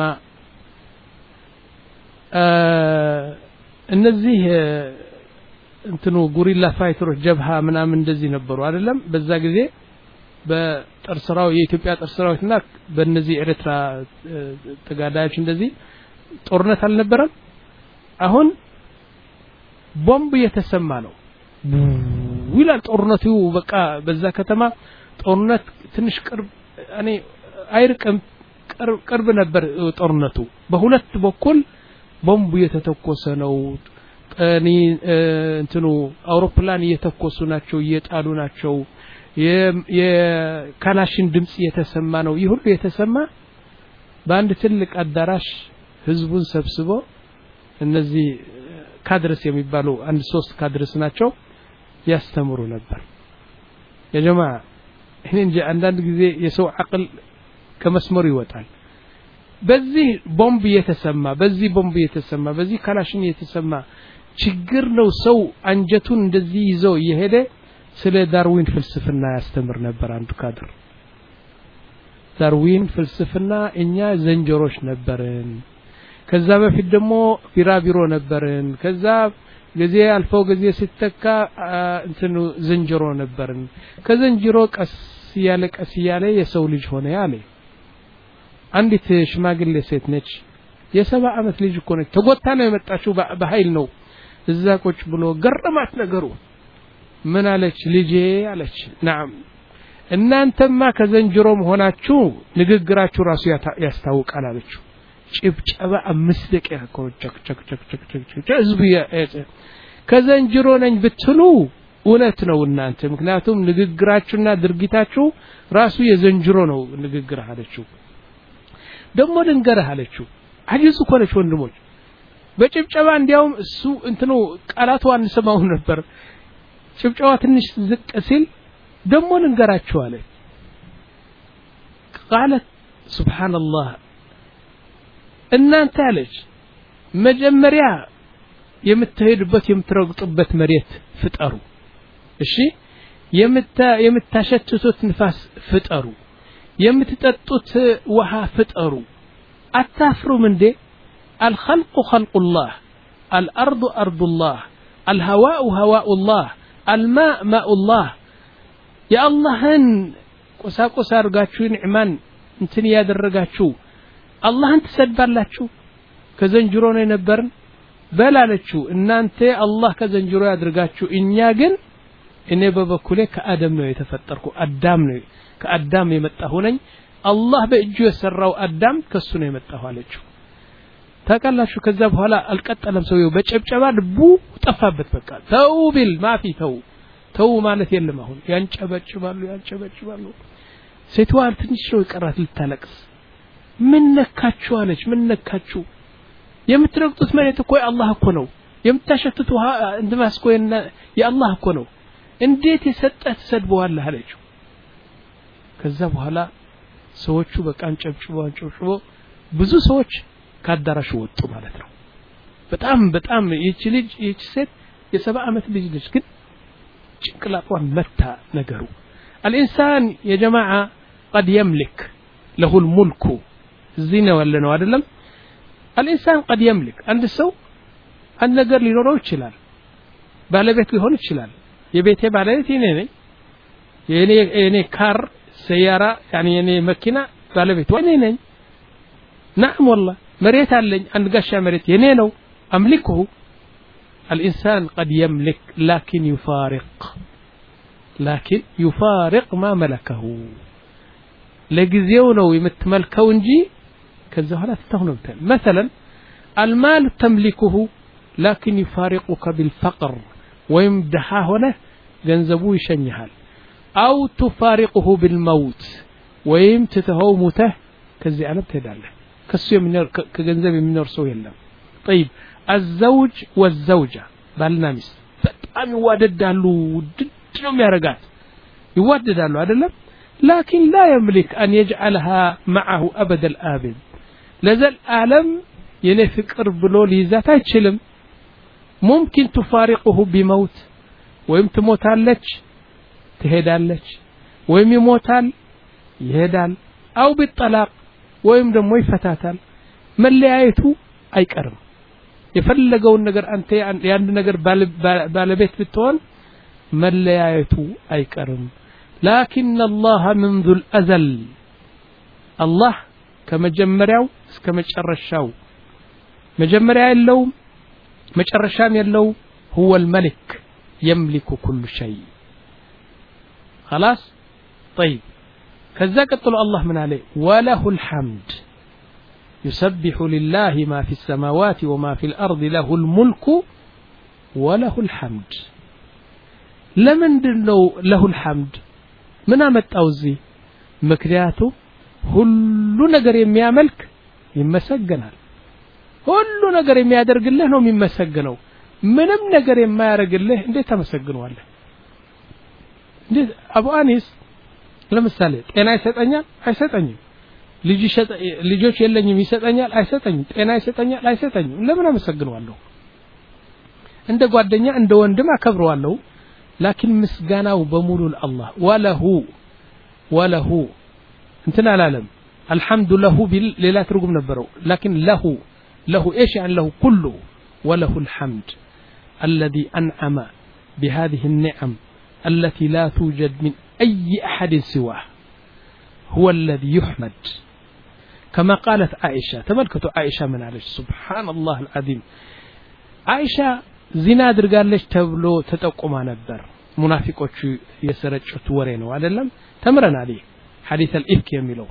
እነዚህ እንትኑ ጉሪላ ፋይተሮች ጀብሃ ምናምን እንደዚህ ነበሩ አይደለም በዛ ጊዜ በጥርስራው የኢትዮጵያ ጥርስራውና በእነዚህ ኤርትራ ተጋዳዮች እንደዚህ ጦርነት አልነበረም አሁን ቦምብ የተሰማ ነው ይላል ጦርነቱ በቃ በዛ ከተማ ጦርነት ትንሽ ቅርብ እኔ አይርቅም ቅርብ ነበር ጦርነቱ በሁለት በኩል ቦምብ የተተኮሰ ነው እኔ እንትኑ አውሮፕላን እየተኮሱ ናቸው እየጣሉ ናቸው የካላሽን ድምጽ የተሰማ ነው ይሁሉ የተሰማ በአንድ ትልቅ አዳራሽ ህዝቡን ሰብስቦ እነዚህ ካድረስ የሚባሉ አንድ ሶስት ካድረስ ናቸው ያስተምሩ ነበር የጀማዓ እኔ እንጂ አንዳንድ ጊዜ የሰው አቅል ከመስመሩ ይወጣል በዚህ ቦምብ የተሰማ በዚህ ቦምብ የተሰማ በዚህ ካላሽን የተሰማ ችግር ነው ሰው አንጀቱን እንደዚህ ይዘው እየሄደ ስለ ዳርዊን ፍልስፍና ያስተምር ነበር አንዱ ካድር ዳርዊን ፍልስፍና እኛ ዘንጀሮች ነበርን ከዛ በፊት ደግሞ ቢራቢሮ ነበርን ከዛ ጊዜ አልፈው ጊዜ ሲተካ እንትኑ ዘንጀሮ ነበርን ከዘንጀሮ ቀስ ያለ ቀስ ያለ የሰው ልጅ ሆነ ያለ አንዲት ሽማግሌ ሴት ነች የሰባ አመት ልጅ እኮ ነች ተጎታ ነው የመጣችው በኃይል ነው እዛ ቁጭ ብሎ ገረማት ነገሩ ምን አለች ልጄ አለች نعم እናንተማ ከዘንጀሮ መሆናችሁ ንግግራችሁ ራሱ ያስታውቃል አለችው ጭብጨባ አምስት ደቂቃ ኮቸክ ቸክ ቸክ ቸክ ቸክ ህዝብ ከዘንጀሮ ነኝ ብትሉ እውነት ነው እናንተ ምክንያቱም ንግግራችሁና ድርጊታችሁ ራሱ የዘንጀሮ ነው ንግግር አለችው ደሞ ድንገረህ አለችው አጂዝ እኮ ነች ወንድሞች በጭብጨባ እንዲያውም እሱ እንትኑ ቃላቱ አንሰማው ነበር ጭብጨባ ትንሽ ዝቅ ሲል ደሞ ንገራችሁ አለ قالت سبحان الله እናንተ አለች መጀመሪያ የምትሄዱበት የምትረግጡበት መሬት ፍጠሩ እሺ የምታ የምታሸቱት ንፋስ ፍጠሩ የምትጠጡት ውሃ ፍጠሩ አታፍሩም እንዴ الخلق خلق الله الأرض أرض الله الهواء هواء الله الماء ماء الله يا اللهن قساقس አርጋችሁ ንዕማን እንትን ያደረጋችሁ አላህን ትሰድባላችሁ ከዘንጅሮ ነው የነበርን በላለችሁ እናንተ አላህ ከዘንጅሮ ያድርጋችሁ እኛ ግን እኔ በበኩሌ ከአደም ነው የተፈጠርኩ አዳም ነው ከአዳም የመጣሁ ነኝ አላህ በእጁ የሰራው አዳም ከሱ ነው የመጣሁ አለችው ታቀላችሁ ከዛ በኋላ አልቀጠለም ሰውየው በጨብጨባ ልቡ ጠፋበት በቃ ተው ቢል ማፊ ተው ተው ማለት የለም አሁን ያንጨበጭባሉ ያንጨበጭባሉ ሴትዋ ትንሽ ነው ይቀራት ልታለቅስ ምን ነካችሁ አለች ምን ነካችሁ የምትረግጡት መሬት እኮ የአላህ እኮ ነው የምታሸትቱ እንደማስኮ የአላህ እኮ ነው እንዴት የሰጠህ ተሰድበዋለህ አለችው ከዛ በኋላ ሰዎቹ በቃ አንጨብጭበው አንጨብጭበው ብዙ ሰዎች ካዳራሹ ወጡ ማለት ነው በጣም በጣም ይቺ ልጅ ይቺ ሴት የሰባ አመት ልጅ ልጅ ግን ጭንቅላቷን መታ ነገሩ الانسان يا جماعه قد يملك له الملك زينه ولا ነው አይደለም الانسان قد يملك አንድ ሰው አንድ ነገር ሊኖረው ይችላል ባለቤት ሊሆን ይችላል የቤቴ ባለቤት እኔ ነኝ የኔ የኔ ካር سياره يعني የኔ መኪና ባለቤት እኔ ነኝ نعم والله مريت አለኝ አንድ ጋሻ መሬት የኔ ነው املكه الانسان قد يملك لكن يفارق لكن يفارق ما ملكه لجزيو ነው የምትመልከው እንጂ ከዛ ኋላ ተተውነው مثلا المال تملكه لكن يفارقك بالفقر ويمدحه هنا ገንዘቡ ይሸኝሃል او تفارقه بالموت ويمتتهو موته ከዚህ ዓለም ትሄዳለህ ከሱ የሚኖር ከገንዘብ የሚኖር ሰው የለም طيب الزوج والزوجة ባልና ሚስት በጣም ይዋደዳሉ ውድድ ነው የሚያረጋት ይዋደዳሉ አይደለም لكن لا يملك أن يجعلها معه أبد الآبد لذا العالم የኔ ፍቅር ብሎ ሊይዛት አይችልም ممكن تفارقه بموت ወይም ትሞታለች ትሄዳለች ወይም ይሞታል ይሄዳል أو بالطلاق ወይም ደግሞ ይፈታታል መለያየቱ አይቀርም የፈለገውን ነገር አንተ ያንድ ነገር ባለቤት ብትሆን መለያየቱ አይቀርም لكن الله منذ الأزل الله ከመጀመሪያው እስከ መጨረሻው መጀመሪያ ያለው መጨረሻም ያለው هو الملك يملك كل شيء خلاص طيب كذا قتل الله من عليه وله الحمد يسبح لله ما في السماوات وما في الأرض له الملك وله الحمد لمن دنو له الحمد من أمتاو زي مكرياتو ሁሉ ነገር የሚያመልክ ይመሰገናል ሁሉ ነገር የሚያደርግልህ ነው የሚመሰገነው ምንም ነገር የማያደርግልህ እንዴት ተመሰግነዋለህ እንዴት አቡ አኒስ ለምሳሌ ጤና ይሰጠኛል አይሰጠኝም ልጅ ይሰጠ ልጆች የለኝም ይሰጠኛል አይሰጠኝም ጤና ይሰጠኛል አይሰጠኝም ለምን አመሰግነዋለሁ እንደ ጓደኛ እንደ ወንድም አከብረዋለሁ لكن مسغناو بمولو الله وله وله انتنا العالم الحمد له لا ترجم نبرو لكن له له ايش يعني له كله وله الحمد الذي انعم بهذه النعم التي لا توجد من اي احد سواه هو الذي يحمد كما قالت عائشه تملكتوا عائشه من عليه سبحان الله العظيم عائشه زنا አድርጋለች ተብሎ ተጠቆማ ነበር ሙናፊቆቹ የሰረጩት ወሬ ነው አይደለም ተምረናል حديث الإفك የሚለው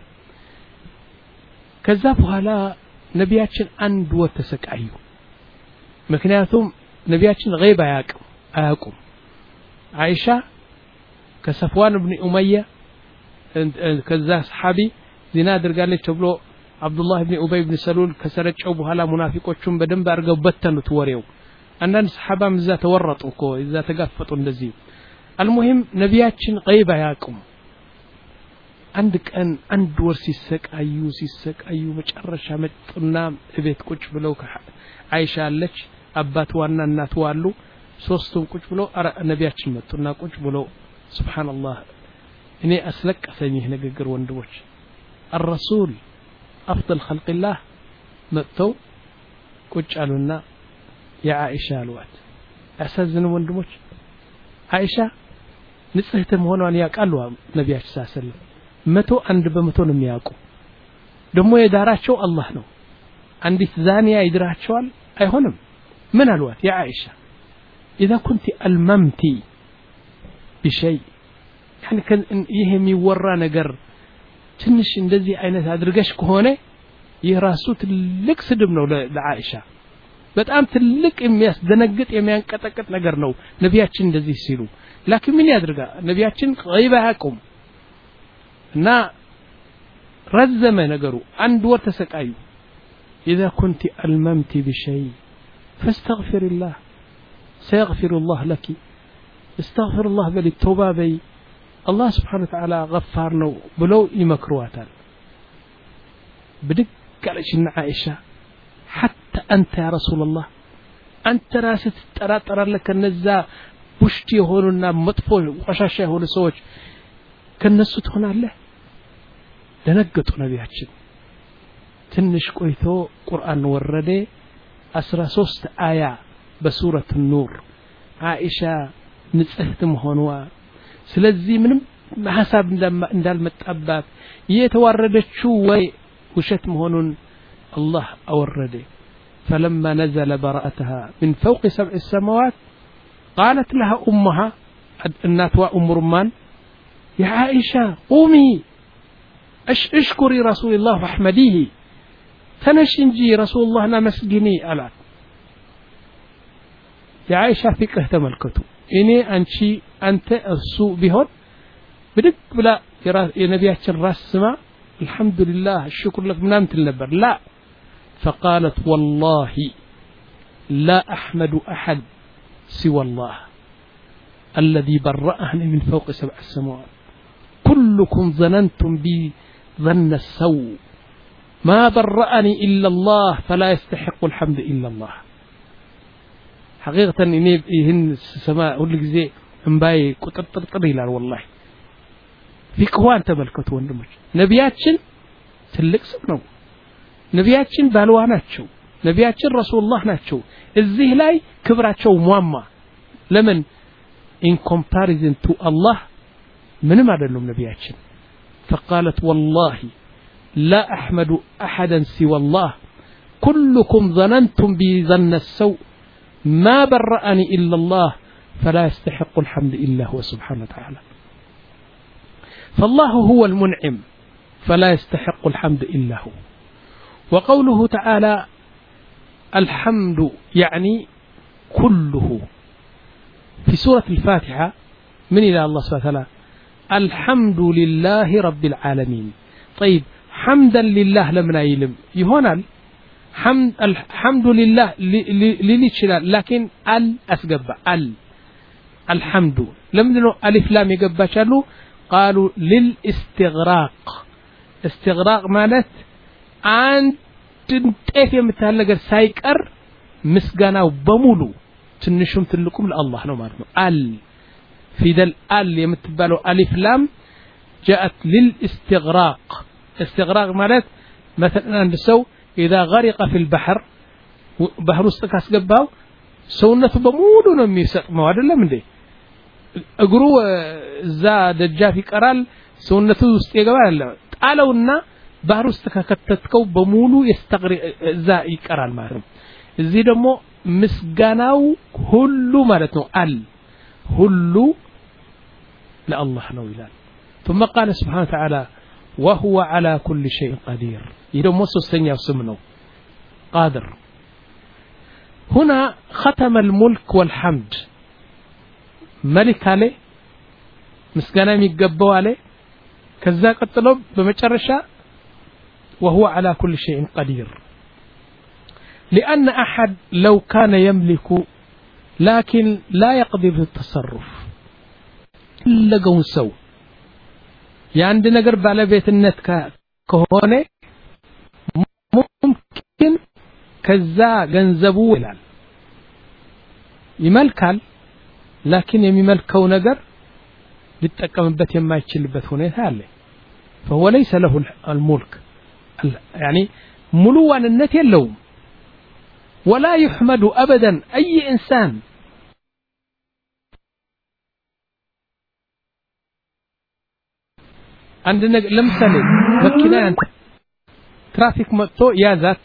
ከዛ በኋላ ነቢያችን አንድ ወር ተሰቃዩ ምክንያቱም ነቢያችን غيب አያውቁም አያውቁም አይሻ ከሰፍዋን ኢብኑ ኡመያ ከዛ ሰሃቢ ዚና አድርጋለች ተብሎ አብዱላህ ኢብኑ ኡበይ ኢብኑ ሰሉል ከሰረጨው በኋላ ሙናፊቆቹን በደንብ አድርገው በተኑት ወሬው አንዳንድ ሰሃባም እዛ ተወረጡ እኮ እዛ ተጋፈጡ እንደዚህ المهم ነቢያችን غيب አያውቁም አንድ ቀን አንድ ወር ሲሰቃዩ ሲሰቃዩ መጨረሻ መጥና እቤት ቁጭ ብለው አይሻ አለች አባት ዋና እናት ዋሉ ሶስቱም ቁጭ ብለው ነቢያችን መጡና ቁጭ ብለው ሱብሃንአላህ እኔ አስለቀሰኝ ይሄ ንግግር ወንድሞች الرسول افضل خلق الله መጥተው ቁጭ አሉና የአኢሻ አልዋት አሳዝኑ ወንድሞች አይሻ ንጽህት መሆኗን ያውቃሉ ነብያችን ሰለላሁ ዐለይሂ ወሰለም መቶ አንድ በመቶ ነው የሚያውቁ ደግሞ የዳራቸው አላህ ነው አንዲት ዛኒያ ይድራቸዋል አይሆንም ምን አልዋት ያ አይሻ اذا كنت الممتي بشيء يعني كان ይሄ የሚወራ ነገር ትንሽ እንደዚህ አይነት አድርገሽ ከሆነ የራሱ ትልቅ ስድብ ነው ለአኢሻ በጣም ትልቅ የሚያስደነግጥ የሚያንቀጠቅጥ ነገር ነው ነብያችን እንደዚህ ሲሉ لكن ምን ያድርጋ ነብያችን غيب ያቁም እና ረዘመ ነገሩ አንድ ወር ተሰቃዩ اذا كنت الممت بشيء فاستغفر الله سيغفر الله لك استغفر الله بالتوبه بي الله سبحانه وتعالى غفار ነው ብለው ይመክሩዋታል بدك قالشنا عائشه حتى انت يا رسول الله انت راسك تطرطر لك እነዛ ቡሽቲ የሆኑና መጥፎ ቆሻሻ የሆኑ ሰዎች ከነሱ ትሆናለህ ደነገጡ ነብያችን ትንሽ ቆይቶ ቁርአን ወረደ አስራ ሶስት አያ በሱረት ኑር አይሻ ንጽህት መሆንዋ ስለዚህ ምንም ሐሳብ እንዳልመጣባት የተዋረደችው ወይ ውሸት መሆኑን አላህ አወረደ فلما نزل براءتها من فوق سبع السماوات قالت لها امها الناتوا ام رمان يا عائشه قومي اشكري رسول الله واحمديه تنشنجي رسول الله نمسجني አላት የአይሻ ፍቅህ ተመልከቱ እኔ አንቺ አንተ እሱ ቢሆን ብድግ ብላ የነቢያችን ራስ ስማ الحمدلله الشكر لك ምናምን ትል ነበር لا فقالت والله لا احمد احد سوى الله الذي برأني من فوق سبع السماوات كلكم ظننتم بي ظن السوء ما برأني إلا الله فلا يستحق الحمد إلا الله حقيقة إني يهن السماء أقول لك زي مباي كتطرطر ይላል والله في كوان ተመልከቱ ወንድሞች ነቢያችን ትልቅ ስም ነው ነቢያችን ባልዋ ናቸው ነቢያችን ረሱላህ ናቸው እዚህ ላይ ክብራቸው ሟማ ለምን in comparison to Allah ምንም አይደሉም ነቢያችን فقالت والله لا أحمد أحدا سوى الله كلكم ظننتم بي ظن السوء ما برأني إلا الله فلا يستحق الحمد إلا هو سبحانه وتعالى فالله هو المنعم فلا يستحق الحمد إلا هو وقوله تعالى الحمد يعني كله في سورة الفاتحة من إلى الله سبحانه وتعالى الحمد لله رب العالمين طيب حمدا لله لمن يلم يهونال حمد الحمد لله لليشلال لكن ال اسقبا ال الحمد لمنو الف لام يقباشالو قالوا للاستغراق استغراق معنات አንድ ጤፍ የምታህል ነገር ሳይቀር ምስጋናው በሙሉ ትንሹም ትልቁም ለአላህ ነው ማለት ነው አል ፊደል አል የምትባለው አሊፍ ላም جاءت للاستغراق استغراق معنات مثلا عند سو اذا غرق في البحر بحر ውስጥ ካስገባው ሰውነቱ በሙሉ ነው የሚሰጥመው አይደለም እንዴ እግሩ እዛ ደጃፍ ይቀራል ሰውነቱ ውስጥ ይገባል ጣለውና ባህር ውስጥ ከከተትከው በሙሉ ይስተግሪ እዛ ይቀራል ማለት ነው እዚህ ደግሞ ምስጋናው ሁሉ ማለት ነው አል ሁሉ ለአላህ ነው ይላል ثم قال سبحانه وتعالى وهو على كل شيء قدير يدوم ሶስተኛው ስም ነው قادر هنا ختم الملك والحمد ملك عليه ምስጋና የሚገባው አለ ከዛ ቀጥሎ በመጨረሻ وهو على كل شيء قدير لأن أحد لو كان يملك لكن لا يقدر في التصرف لقون سو يعني نقر ባለቤትነት ከሆነ ممكن ከዛ ገንዘቡ ይላል ይመልካል لكن የሚመልከው ነገር ሊጠቀምበት የማይችልበት ሁኔታ አለ فهو ليس له الملك يعني ملوانነት የለውም ولا يحمد أبدا أي إنسان عندنا لمثال مكينة ترافيك مطو يازات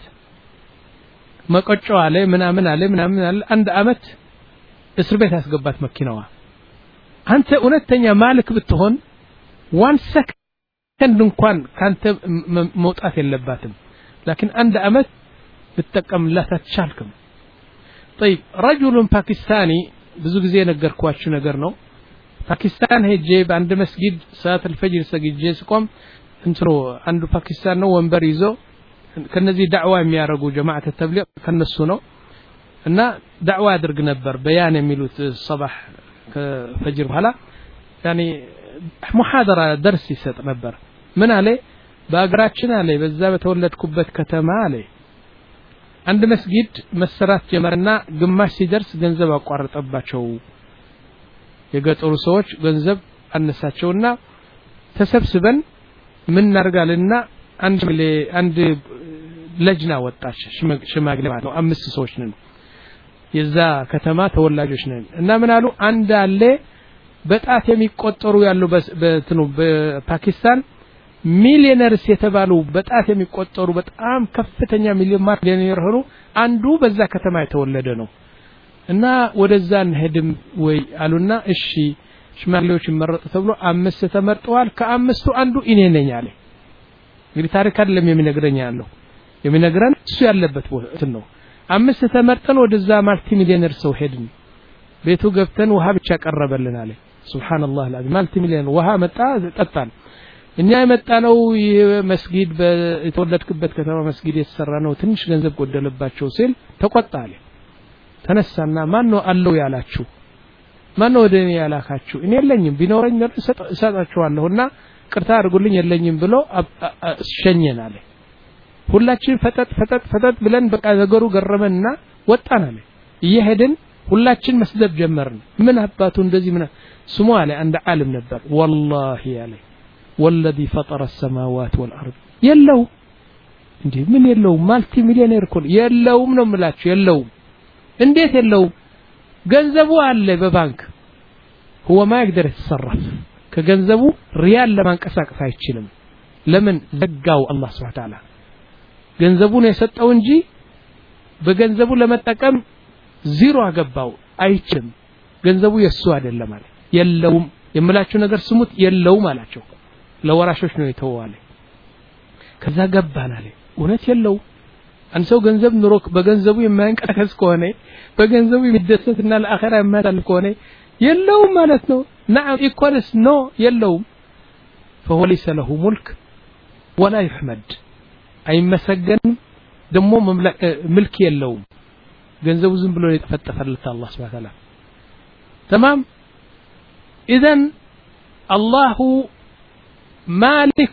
مقطعوا عليه ምናምን አለ ምናምን አለ አንድ አመት እስር ቤት ያስገባት መኪናዋ አንተ እውነተኛ ማልክ ብትሆን ዋን ሰከንድ እንኳን ካንተ መውጣት የለባትም لكن አንድ አመት ልትጠቀምላት አትቻልክም طيب رجل باكستاني ብዙ ጊዜ ነገርኳችሁ ነገር ነው ፓኪስታን ሄጄ በአንድ መስጊድ ሰዓት الفجر ሰግጄ ስቆም እንትሮ አንዱ ፓኪስታን ነው ወንበር ይዞ ከነዚህ ዳዕዋ የሚያረጉ ጀማዓት ተብሊግ ከነሱ ነው እና ዳዕዋ ያድርግ ነበር በያን የሚሉት الصباح ከፈጅር በኋላ يعني محاضره درس ይሰጥ ነበር ምን አለ በአገራችን አለ በዛ በተወለድኩበት ከተማ አለ አንድ መስጊድ መሰራት ጀመረና ግማሽ ሲደርስ ገንዘብ አቋረጠባቸው የገጠሩ ሰዎች ገንዘብ አነሳቸውና ተሰብስበን ምን እናርጋልና አንድ አንድ ለጅና ወጣች ሽማግሌ ማለት ነው አምስት ሰዎች ነን የዛ ከተማ ተወላጆች ነን እና ምን አሉ አንድ አለ በጣት የሚቆጠሩ ያሉ በትኑ በፓኪስታን ሚሊዮነርስ የተባሉ በጣት የሚቆጠሩ በጣም ከፍተኛ ሚሊዮነር ሆኖ አንዱ በዛ ከተማ የተወለደ ነው እና ወደዛ እንሄድም ወይ አሉና እሺ ሽማግሌዎች ይመረጡ ተብሎ አምስት ተመርጠዋል ከአምስቱ አንዱ እኔ ነኝ አለ እንግዲህ ታሪክ አይደለም የሚነግረኝ ያለው የሚነግረን እሱ ያለበት ቦታ ነው አምስት ተመርጠን ወደዛ ማልቲ ሚሊዮነር ሰው ሄድን ቤቱ ገብተን ውሃ ብቻ ቀረበልን አለ ሱብሃንአላህ አልዓዚም ማልቲ ሚሊዮነር ውሃ መጣ ጠጣን እኛ የመጣነው መስጊድ በተወለድክበት ከተማ መስጊድ የተሰራ ነው ትንሽ ገንዘብ ጎደለባቸው ሲል ተቆጣ አለ ተነሳና ማን ነው አለው ያላችሁ ማን ነው ወደኔ ያላካችሁ እኔ የለኝም ቢኖረኝ እሰጣችኋለሁና ቅርታ አድርጉልኝ የለኝም ብሎ ሸኘን አለ ሁላችን ፈጠጥ ፈጠጥ ፈጠጥ ብለን በቃ ነገሩ ገረመንና ወጣን አለ እየሄድን ሁላችን መስደብ ጀመርን ምን አባቱ እንደዚህ ምን ስሙ አለ አንድ ዓለም ነበር والله ያለ والذي فطر السماوات والارض የለው እንዴ ምን የለው ማልቲ ሚሊዮነር ኮል የለውም ነው ምላችሁ የለው እንዴት የለው ገንዘቡ አለ በባንክ هو ما يقدر يتصرف ከገንዘቡ ሪያል ለማንቀሳቀስ አይችልም ለምን ዘጋው አላህ Subhanahu Ta'ala ገንዘቡን የሰጠው እንጂ በገንዘቡ ለመጠቀም ዜሮ አገባው አይችልም ገንዘቡ የሱ አይደለም ማለት የለውም የምላችሁ ነገር ስሙት የለውም አላቸው ለወራሾች ነው የተዋለ ከዛ ገባን አለ እውነት የለው አንድ ሰው ገንዘብ ኑሮ በገንዘቡ የማይንቀሳቀስ ከሆነ በገንዘቡ የሚደሰትና ለአኺራ የማያልፍ ከሆነ የለውም ማለት ነው نعم إيكوالس نو يلوم فهو ليس له ملك ولا يحمد أي مسجن دمو ملك يلوم جنزو زن بلو يتفتفر الله سبحانه وتعالى تمام إذن الله مالك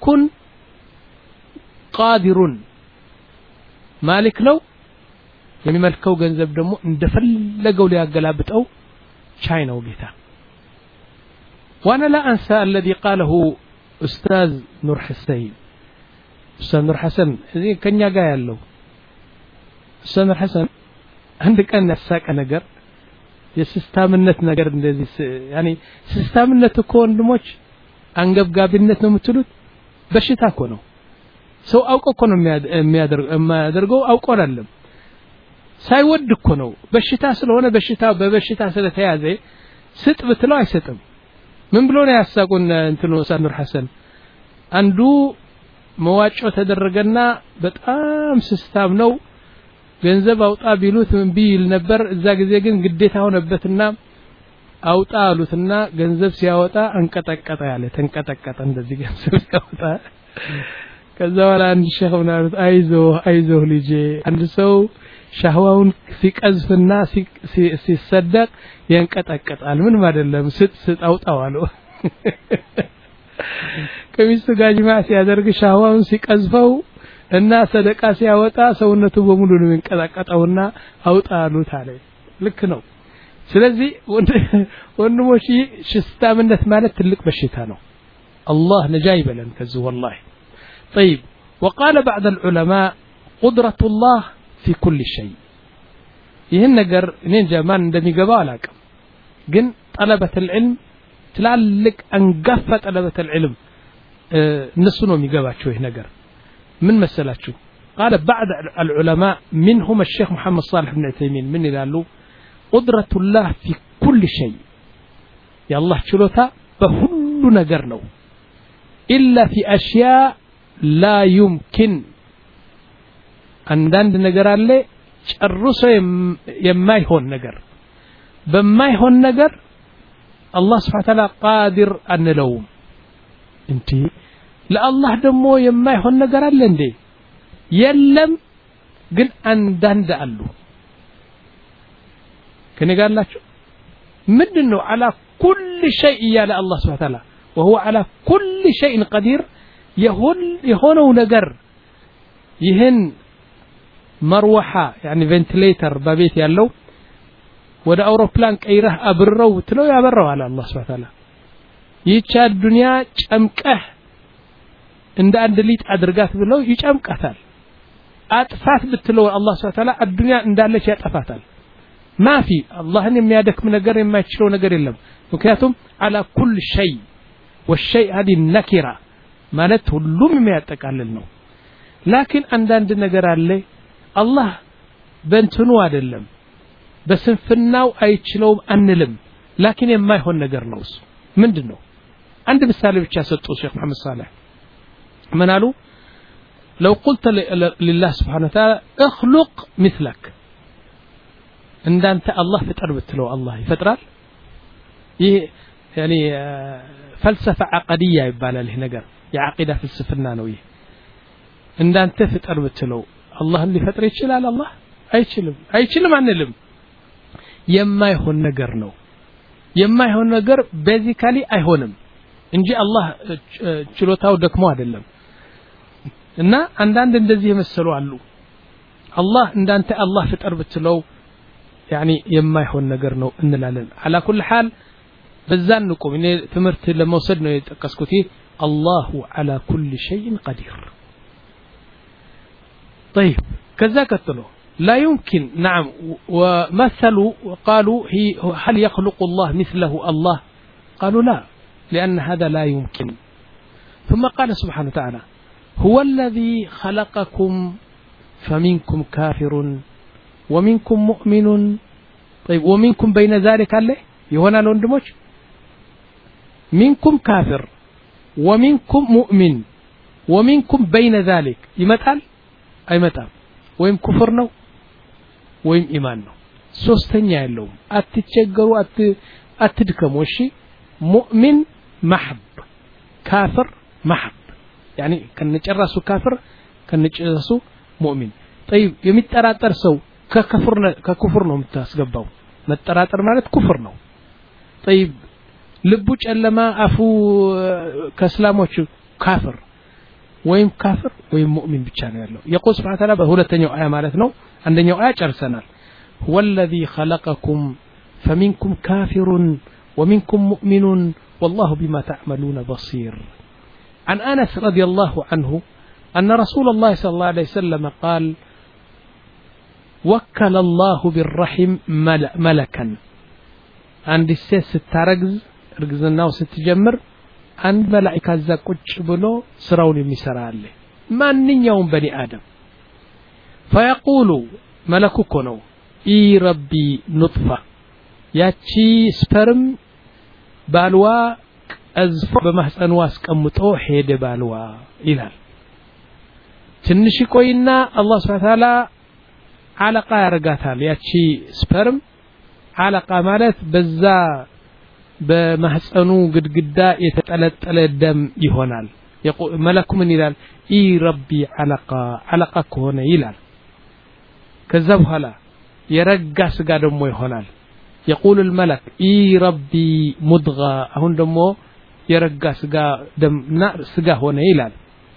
قادر مالك لو يعني ملكو جنزب دمو اندفلقوا ليقلابتو شاينا وقيتا وأنا لا أنسى الذي قاله أستاذ نور حسين أستاذ نور حسن كان يقال له أستاذ نور حسن عندك أن نفسك نجر يستامنت نجر يعني استامنت تكون دموج أنجب قابلنت نمتلوت بشتا كونه سو أوقو كونه ميادر ما درجو أوقو رلم سايود كونه بشتا سلونه بشتا ببشتا سلتيازي ست بتلاي ستم من بلون ياسقون انتنو سانور حسن አንዱ መዋጮ ተደረገና በጣም ሲስታም ነው ገንዘብ አውጣ ቢሉት ምን ቢል ነበር እዛ ጊዜ ግን ግዴታ ሆነበትና አውጣ አሉትና ገንዘብ ሲያወጣ አንቀጠቀጠ ያለ ተንቀጠቀጠ እንደዚህ ገንዘብ ሲያወጣ ከዛ በኋላ አንድ ሼህ ምናምን አይዞ አይዞ ልጄ አንድ ሰው ሻህዋውን ሲቀዝፍና ሲሰደቅ ያንቀጠቀጣል ምን ማደለም ስጥ ስጥ አውጣው አለው ከሚስቱ ጋር ጅማ ሲያደርግ ሻህዋውን ሲቀዝፈው እና ሰደቃ ሲያወጣ ሰውነቱ በሙሉ ነው የሚንቀጠቀጠውና አውጣ አሉት አለ ልክ ነው ስለዚህ ወንድሞች ሽስታምነት ማለት ትልቅ በሽታ ነው الله نجا يبلن كذو والله طيب وقال بعض العلماء قدرة الله في كل شيء ይሄን ነገር እኔ እንጃ ማን እንደሚገባው አላውቅም ግን طلبة العلم ትላልቅ አንጋፋ طلبة العلم እነሱ ነው የሚገባቸው ይሄ ነገር ምን መሰላችሁ قال بعض العلماء منهم الشيخ محمد صالح بن عثيمين من يقالوا قدرة الله في كل شيء يا الله ችሎታ በሁሉ ነገር ነው إلا في أشياء لا يمكن አንዳንድ ነገር አለ ጨርሶ የማይሆን ነገር በማይሆን ነገር አላህ Subhanahu Wa Ta'ala قادر አንለውም እንዴ ለአላህ ደግሞ የማይሆን ነገር አለ እንዴ የለም ግን አንዳንድ አሉ ከነጋላችሁ ምንድነው على كل شيء ያለ አላህ Subhanahu Wa Ta'ala وهو على كل شيء قدير يهون يهونው ነገር ይሄን መርወሃ يعني ቬንቲሌተር በቤት ያለው ወደ አውሮፕላን ቀይረህ አብረው ትለው ያበራው አለ አላህ Subhanahu Wa Ta'ala ይቻ ዱንያ ጨምቀህ እንደ አንድ ሊጥ አድርጋት ብለው ይጨምቃታል አጥፋት ብትለው አላህ Subhanahu Wa Ta'ala አዱንያ እንዳለች ያጠፋታል ማፊ አላህን የሚያደክም ነገር የማይችለው ነገር የለም ምክንያቱም على كل شيء والشيء هذه النكره ማለት ሁሉም የሚያጠቃልል ነው لكن አንዳንድ ነገር አለ አላህ በእንትኑ አይደለም በስንፍናው አይችለውም አንልም لكن የማይሆን ነገር ነው እሱ ምንድነው አንድ ምሳሌ ብቻ ሰጡ ሼክ መሐመድ ሳልህ من قالوا لو قلت لله سبحانه وتعالى اخلق مثلك عند انت الله فطر بتلو الله يفطرال يعني فلسفه عقديه يبالال له ነገር የዓቂዳ ፍልስፍና ነው ይሄ عند انت فطر بتلو الله اللي فطر ይችላል الله አይችልም አይችልም አንልም የማይሆን ነገር ነው የማይሆን ነገር ቤዚካሊ አይሆንም እንጂ አላህ ችሎታው ደክሞ አይደለም እና አንዳንድ እንደዚህ የመሰሉ አሉ አላህ እንዳንተ አላህ ፍጠር ብትለው يعني የማይሆን ነገር ነው እንላለን على كل حال በዛን ንቁም እኔ ትምርት ለመውሰድ ነው የጠቀስኩት الله على كل شيء قدير طيب كذا قتلوا لا يمكن نعم ومثلوا وقالوا هي هل يخلق الله مثله الله قالوا لا لأن هذا لا يمكن ثم قال سبحانه وتعالى هو الذي خلقكم فمنكم كافر ومنكم مؤمن طيب ومنكم بين ذلك عليه يهونا لوندموش منكم كافر ومنكم مؤمن ومنكم بين ذلك يمثل أي مثل ويم كفر نو ويم إيمان نو ሶስተኛ ያለው አትቸገሩ አት አትድከሙ እሺ ሙእሚን محب كافر محب يعني ከነጨራሱ ካፍር ከነጨራሱ ሙእሚን طيب የሚጠራጠር ሰው ከከፍር ከኩፍር ነው የምታስገባው መጠራጠር ማለት ኩፍር ነው طيب ልቡ ጨለማ አፉ ከእስላሞች ካፍር ወይም ካፍር ወይም ሙእሚን ብቻ ነው ያለው የቁል Subhanahu Wa Ta'ala በሁለተኛው አያ ማለት ነው አንደኛው አያ ጨርሰናል هو الذي خلقكم فمنكم كافر ومنكم مؤمن والله بما تعملون بصير عن أنس رضي الله عنه أن رسول الله صلى الله عليه وسلم قال وكل الله بالرحم ملكا عند السيس ستارجز رجزنا وستجمر عند ملائكة زكوش بلو سراون المسرال ما نيوم بني آدم فيقولوا ملكو كنو إي ربي نطفة ياتشي سبرم بالوا أزف بمحسن واسكمتو حيد بالوا إلال تنشي كوينا الله سبحانه وتعالى علقة يرقاتها ياتشي سبرم علقة مالت بزا بمحسنو قد قدا يتتلت الدم يهونال يقول ملك من إلال إي ربي علقة علقة كون إلال كذب هلا يرقى سقا دمو يهونال يقول الملك إي ربي مضغى هون دمو يرقى سقا دم نار سقا هون إلال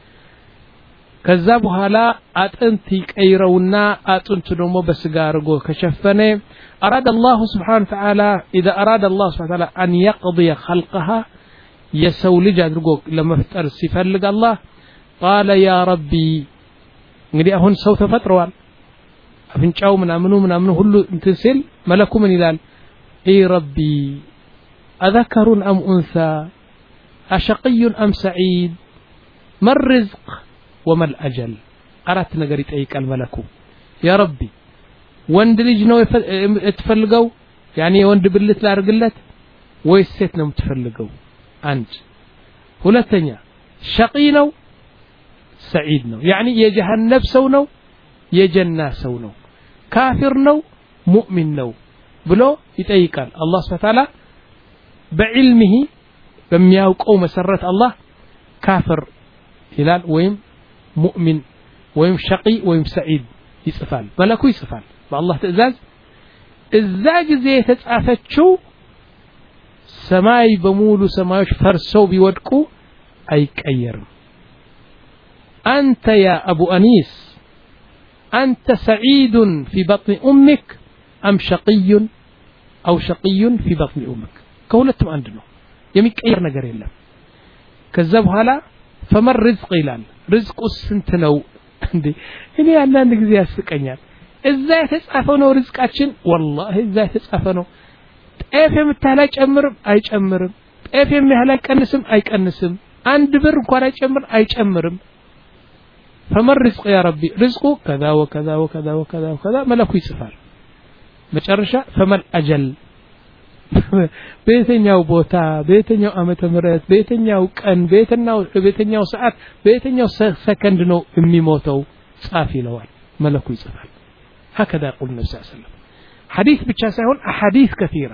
كذب هلا أتنتي كيرونا أتنت دمو بسقا رقو كشفني أراد الله سبحانه وتعالى إذا أراد الله سبحانه وتعالى أن يقضي خلقها يسولج رقو لما فتر سفلق الله قال يا ربي نريد هون صوت فتروال አፍንጫው ምናምኑ ምናምኑ ሁሉ እንትን ሲል መለኩ ምን ይላል اي ربي اذكر ام انثى اشقي ام سعيد ما الرزق وما الاجل አራት ነገር ይጠይቃል መለኩ ያ ረቢ ወንድ ልጅ ነው የምትፈልገው ያኒ ወንድ ብልት ላርግለት ወይስ ሴት ነው የምትፈልገው አንድ ሁለተኛ ሸቂ ነው ሰዒድ ነው ያኒ የጀሃነም ሰው ነው የጀና ሰው ነው ካፊር ነው ሙእሚን ነው ብሎ ይጠይቃል አላህ Subhanahu Wa Ta'ala በዕልምህ በሚያውቀው መሰረት አላህ ካፊር ይላል ወይም ሙእሚን ወይም ሸቂ ወይም ሰዒድ ይጽፋል መለኩ ይጽፋል በአላህ ትእዛዝ እዛ ጊዜ የተጻፈችው ሰማይ በሙሉ ሰማዮች ፈርሰው ቢወድቁ አይቀየርም አንተ ያ አቡ አኒስ አንተ ሰዒድ في بطن امك ام شقي او شقي في بطن امك ከሁለቱም አንድ ነው የሚቀየር ነገር የለም ከዛ በኋላ فمر رزق ይላል ርዝቁ ስንት ነው እንዴ እኔ አንዳንድ ጊዜ ያስቀኛል እዛ የተጻፈው ነው ርዝቃችን والله እዛ የተጻፈው ነው ጤፍ የምታህል አይጨምርም አይጨምርም ጤፍ የሚያህል አይቀንስም አይቀንስም አንድ ብር እንኳን አይጨምር አይጨምርም فمر رزق يا ربي رزقه كذا وكذا وكذا وكذا وكذا ملكو يصفال መጨረሻ فمر اجل በየትኛው ቦታ በየትኛው ዓመተ ምህረት በየትኛው ቀን በየትኛው በየትኛው ሰዓት በየትኛው ሰከንድ ነው የሚሞተው ጻፍ ይለዋል መለኩ ይጽፋል هكذا يقول النبي صلى الله عليه وسلم حديث ብቻ ሳይሆን احاديث كثيره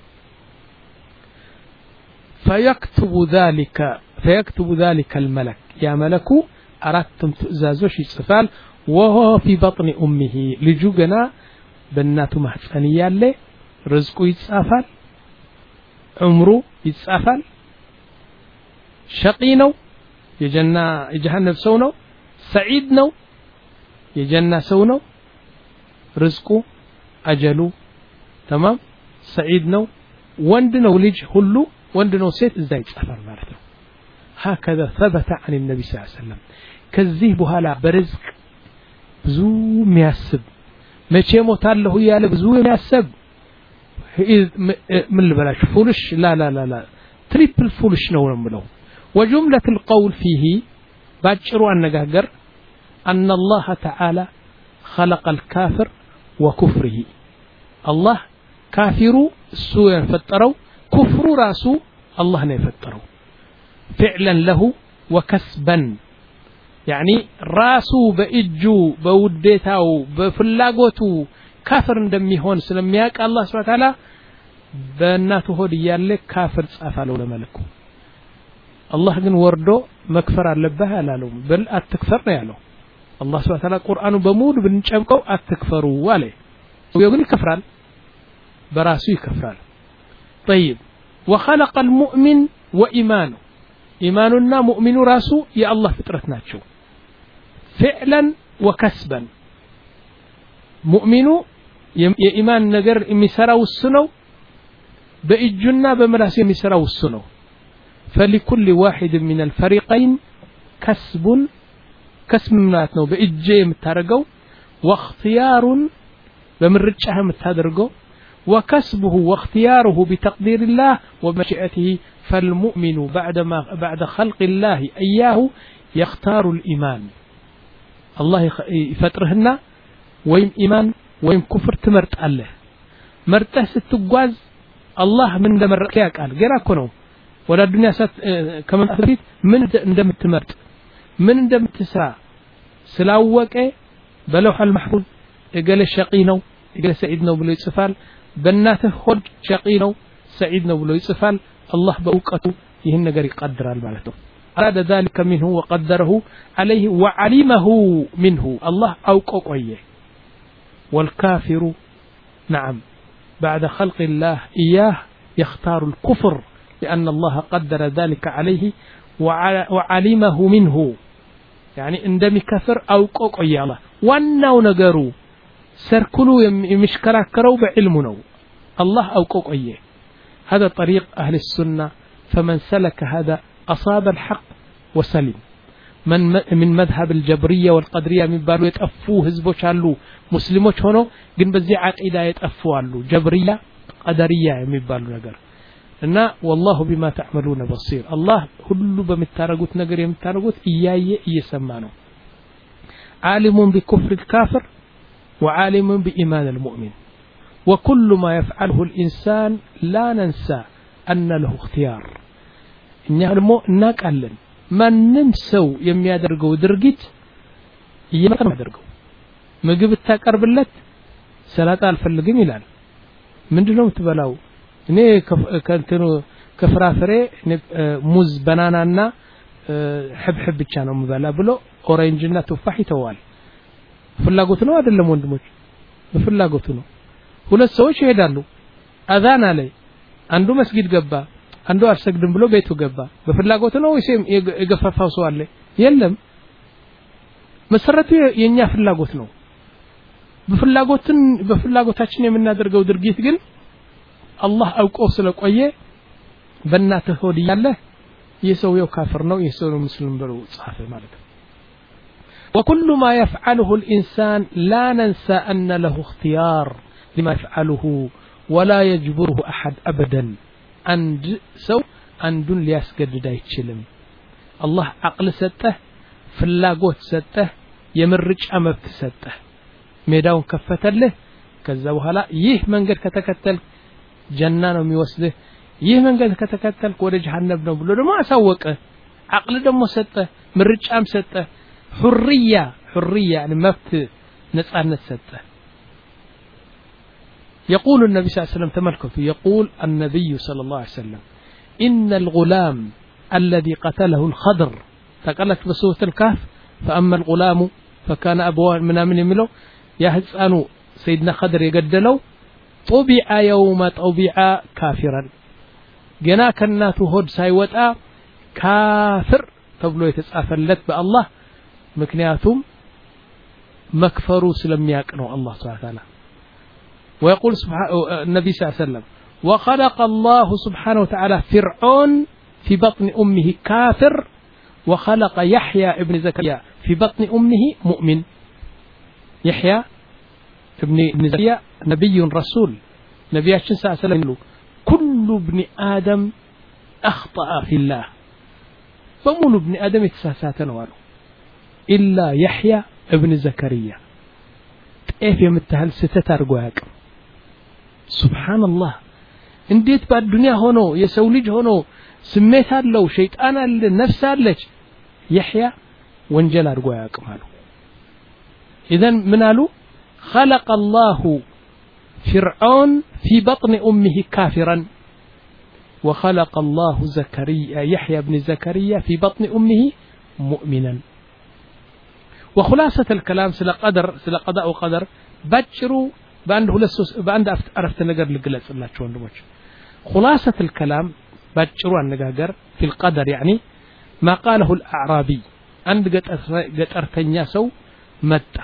فيكتب ذلك فيكتب ذلك الملك يا ملك አራቱም ትእዛዞች ይጽፋል وهو في بطن امه ልጁ ገና በእናቱ ማህፀን ያለ ርዝቁ ይጻፋል ዑምሩ ይጻፋል ሸቂ ነው የጀና የጀሃነም ሰው ነው ሰዒድ ነው የጀና ሰው ነው ርዝቁ አጀሉ تمام ሰዒድ ነው ወንድ ነው ልጅ ሁሉ ወንድ ነው ሴት እዛ ይጻፋል ማለት ነው هكذا ثبت عن النبي صلى الله عليه وسلم ከዚህ በኋላ በርዝቅ ብዙ የሚያስብ መቼ ሞታለሁ ያለ ብዙ የሚያስብ من البلاش فولش لا لا لا لا تريبل فولش ነው ነው وجملة القول فيه باجروا النغاغر أن الله تعالى خلق الكافر وكفره الله كافر سوء يفطروا كفر راسه الله نه يفطروا فعلا له وكسبا يعني راسه بإجو بوديتاو بفلاغوتو كافر እንደሚሆን ስለሚያውቅ አላህ Subhanahu Wa Ta'ala በእናቱ ሆድ ያለ ካፍር ጻፋለው ለመልኩ አላህ ግን ወርዶ መክፈር አለበት አላለው በል አትክፈር ነው ያለው አላህ Subhanahu Wa Ta'ala ቁርአኑ በሙሉ ብንጨምቀው አትክፈሩ አለ ወይ ግን ይከፍራል በራሱ ይከፍራል طيب وخلق المؤمن وإيمانه إيماننا مؤمن راسه يا الله فطرت ናቸው فعلا وكسبا مؤمن የኢማን ነገር የሚሰራው እሱ ነው በእጁና በመላስ የሚሰራው እሱ ነው فلكل واحد من الفريقين كسب كسب ማለት ነው በእጄ የምታረገው واختيار በምርጫህ የምታደርገው وكسبه واختياره بتقدير الله ومشيئته فالمؤمن بعد ما بعد خلق الله اياه يختار الايمان الله يفطرهنا ويم ايمان ويم كفر تمرط الله مرطه ስትጓዝ الله من እንደመረቀ ያውቃል ገና እኮ ነው ወደ ዱንያ ሰት ከመምጣት በፊት ምን እንደምትመርጥ ምን እንደምትሰራ ስላወቀ በለውህ المحفوظ እገለ ሸቂ ነው እገለ ሰዒድ ነው ብሎ ይጽፋል በእናትህ ሆድ ሸቂ ነው ሰዒድ ነው ብሎ ይጽፋል الله በእውቀቱ ይህን ነገር ይቀድራል ማለት ነው أراد ذلك منه وقدره عليه وعلمه منه الله أوقو قويه والكافر نعم بعد خلق الله إياه يختار الكفر لأن الله قدر ذلك عليه وعلمه منه يعني عندما كفر أوقو قويه الله وانو نقروا سركلوا يمشكراكروا بعلمنا الله أوقو قويه هذا طريق أهل السنة فمن سلك هذا أصاب الحق وسلم من من مذهب الجبرية والقدرية من بارو يتأفو هزبوش علو مسلموش هونو جن بزي عقيدة يتأفو علو جبرية قدرية من بارو نجر إن والله بما تعملون بصير الله كله بمتارجوت نجر يمتارجوت إياه يسمانه عالم بكفر الكافر وعالم بإيمان المؤمن وكل ما يفعله الإنسان لا ننسى أن له اختيار إن يعلموا ناقلن ما ننسوا يمي يدرقوا درقيت يمكن يدرقوا مجيب التاكر باللت سلاة الفلقين يلال من دونهم تبلاو إني كنتنو كفرافري موز بنانانا حب حب كانوا مبلا بلو أورنجنا تفاحي توال فلاقوتنا هذا اللي موندموش فلاقوتنا ሁለት ሰዎች ይሄዳሉ አዛን አለይ አንዱ መስጊድ ገባ አንዱ አልሰግድም ብሎ ቤቱ ገባ በፍላጎት ነው ወይስ የገፈፋው ሰው አለ የለም መሰረቱ የኛ ፍላጎት ነው በፍላጎትን በፍላጎታችን የምናደርገው ድርጊት ግን አላህ አውቆ ስለቆየ በእናትህ ሆድ ያለ የሰውየው ካፍር ነው የሰውየው ሙስሊም ብሎ ጻፈ ማለት ነው وكل ما يفعله الإنسان لا ننسى أن له اختيار لما يفعله ولا يجبره أحد أبدا عند سو عند ليسجد دايتشلم الله عقل سته فلاقوت سته يمرج أمبت سته ميداون كفتله كذا لا يه من قد كتكتل جنان وميوسله يه من قد كتكتل كورج جهنم نبلو ما أسوق عقل دم سته مرج أم سته حرية حرية يعني مفت نسأل سته يقول النبي صلى الله عليه وسلم تملكته يقول النبي صلى الله عليه وسلم إن الغلام الذي قتله الخضر تقلت بسورة الكهف فأما الغلام فكان أبواه من أمن يملو يهزأنو سيدنا خضر يقدلو طبع يوم طبع كافرا جنا كناتو هود سايوتا كافر تبلو يتسافلت بالله مكنياتهم مكفروا سلمياكنو الله سبحانه وتعالى ويقول سبحانه النبي صلى الله عليه وسلم وخلق الله سبحانه وتعالى فرعون في بطن أمه كافر وخلق يحيى ابن زكريا في بطن أمه مؤمن يحيى ابن زكريا نبي رسول نبي صلى الله عليه وسلم كل ابن آدم أخطأ في الله فمول ابن آدم يتساساتن والو إلا يحيى ابن زكريا إيه يمتهل ستتارقواك سبحان الله انديت بعد الدنيا هونو يسوليج هونو سميت هالو شيطان النفس هالج يحيى وانجل أرقواك مالو إذن منالو خلق الله فرعون في بطن أمه كافرا وخلق الله زكريا يحيى بن زكريا في بطن أمه مؤمنا وخلاصة الكلام سلا قدر سلا قضاء وقدر بشروا بأنه لسوس بأنه عرفت نجر لجلس الله شو عنده خلاصة الكلام بشروا عن نجار في القدر يعني ما قاله الأعرابي عند جت جت أرتنيا سو متى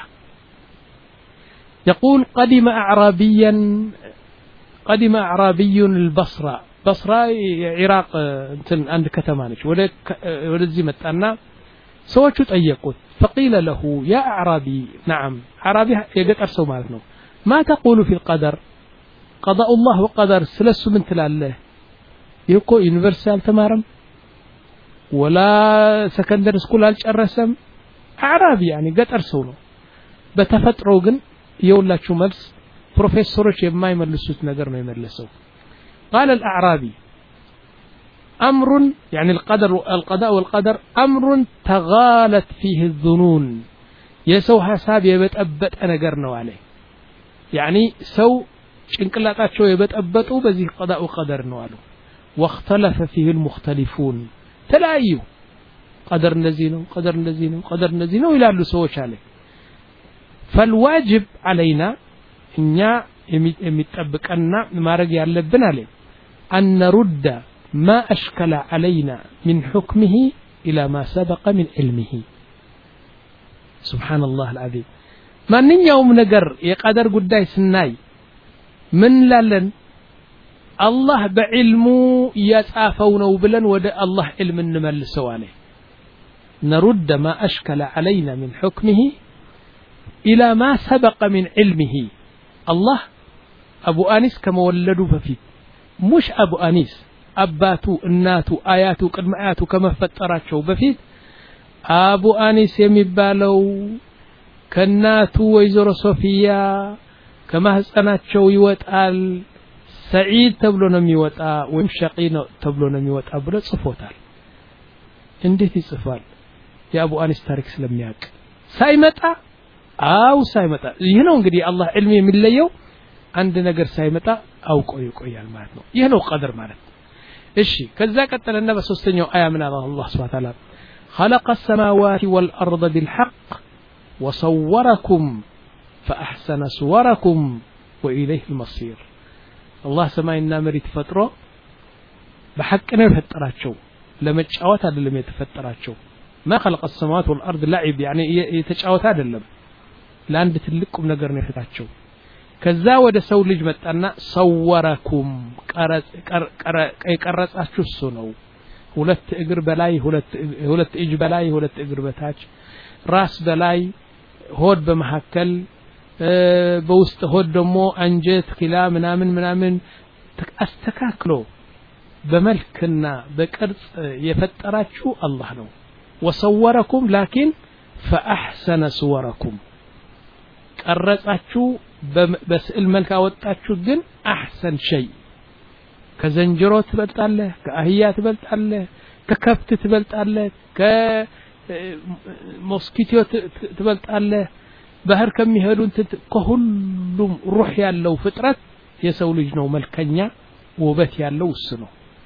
يقول قدم أعرابيا قدم أعرابي البصرة بصرة عراق عند كتمانش ولا ولا زي متأنا سوى شو تأيقوت فقيل له يا أعرابي نعم أعرابي يقدر أرسو مالتنا ما تقول في القدر قضاء الله وقدر سلسو من تلالله يكو يونيفرسال تمارم ولا سكندر سكول هالش الرسم أعرابي يعني قد أرسونه بتفتروا جن يولا شو ملس بروفيسورش ما يملسوت نقر ما يملسوه قال الأعرابي أمر يعني القدر القضاء والقدر أمر تغالت فيه الظنون يسو حساب يبتأبت أنا قرنوا عليه يعني سو شنكلاتات شو يبتأبتوا بذي قضاء وقدر نوالو واختلف فيه المختلفون تلايو قدر نزينه قدر نزينه قدر نزينه إلى اللي سوش عليه فالواجب علينا إن يمتأبك أن ما رجع لبنا عليه أن نرد ما أشكل علينا من حكمه إلى ما سبق من علمه سبحان الله العظيم ما نين يوم نقر يقدر قداي سناي من لالن الله بعلمه يتعافون وبلن ودى الله علم نمل سوانه نرد ما أشكل علينا من حكمه إلى ما سبق من علمه الله أبو آنيس كما ولدوا ففي مش أبو آنيس أباتو الناتو آياتو قدم آياتو كما فتراتشو بفيت أبو آنيس يمبالو كالناتو ويزور صوفيا كما هسأناتشو يوتقال سعيد تبلو نمي وطا ويم شقي تبلو نمي وطا بلا صفوتال እንዴት ይጽፋል የአቡ አኒስ ታሪክ ስለሚያውቅ ሳይመጣ አው ሳይመጣ ይሄ ነው እንግዲህ አላህ ዕልም የሚለየው አንድ ነገር ሳይመጣ አውቆ ይቆያል ማለት ነው ይሄ ነው ቀደር ማለት እሺ ከዛ ቀጠለና በሶስተኛው አያ ምን አለ አላህ Subhanahu Wa Ta'ala خلق السماوات والأرض بالحق وصوركم فأحسن صوركم وإليه المصير الله سماينا مريت فترة بحق ነው የፈጠራቸው ለመጫወት አይደለም የተፈጠራቸው ما خلق السماوات والأرض لعب يعني የተጫወት አይደለም ለአንድ ትልቁም ነገር ነው የፈጠራቸው ከዛ ወደ ሰው ልጅ መጣና ሰወረኩም ቀረጽ ቀረጻችሁ እሱ ነው ሁለት እግር በላይ ሁለት ሁለት እጅ በላይ ሁለት እግር በታች ራስ በላይ ሆድ በመሐከል በውስጥ ሆድ ደግሞ አንጀት ክላ ምናምን ምናምን አስተካክሎ በመልክና በቅርጽ የፈጠራችሁ አላህ ነው ወሰወረኩም لكن فاحسن صوركم ቀረጻችሁ በስዕል መልክ አወጣችሁ ግን احسن شيء ከዘንጀሮ ትበልጣለህ ከአህያ ትበልጣለህ ከከብት ትበልጣለህ ከሞስኪቶ ትበልጣለህ ባህር ከሚሄዱት ከሁሉም ሩህ ያለው ፍጥረት የሰው ልጅ ነው መልከኛ ውበት ያለው እሱ ነው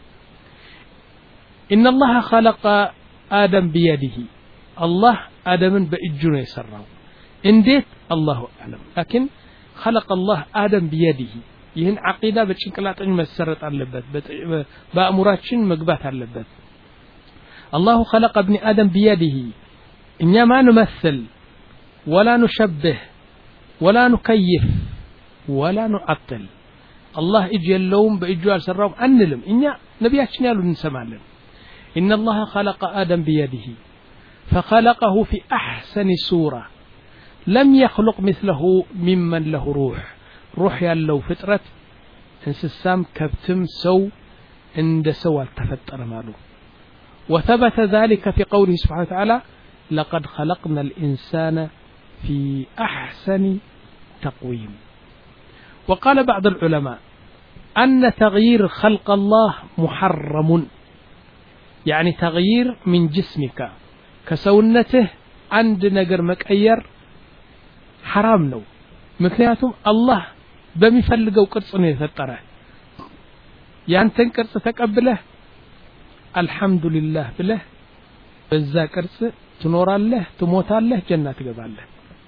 إن الله خلق آدم بيده الله آدم بإجه يسرعه انديت الله أعلم لكن خلق الله آدم بيده يهن عقيدة بتشنكلاتن مسرت علبت بأموراتشن مقبات علبت الله خلق ابن آدم بيده إننا ما نمثل ولا نشبه ولا نكيف ولا نعطل الله إجي اللوم بإجوال سرهم أنلم إننا نبياتشن يالو نسمعلم إن الله خلق آدم بيده فخلقه في أحسن صورة لم يخلق مثله ممن له روح روح يالو فطرة انسسام كبتم سو عند سوى التفتر ماله وثبت ذلك في قوله سبحانه وتعالى لقد خلقنا الإنسان في أحسن تقويم وقال بعض العلماء أن تغيير خلق الله محرم يعني تغيير من جسمك كسونته عند نجر مكير حرام نو مكنياتهم الله بمفلقوا قرص ነው የፈጠረህ ያንተን ቅርጽ ተቀብለህ አልহামዱሊላህ ብለህ በዛ ቅርጽ ትኖራለህ ትሞታለህ ጀነት ትገባለህ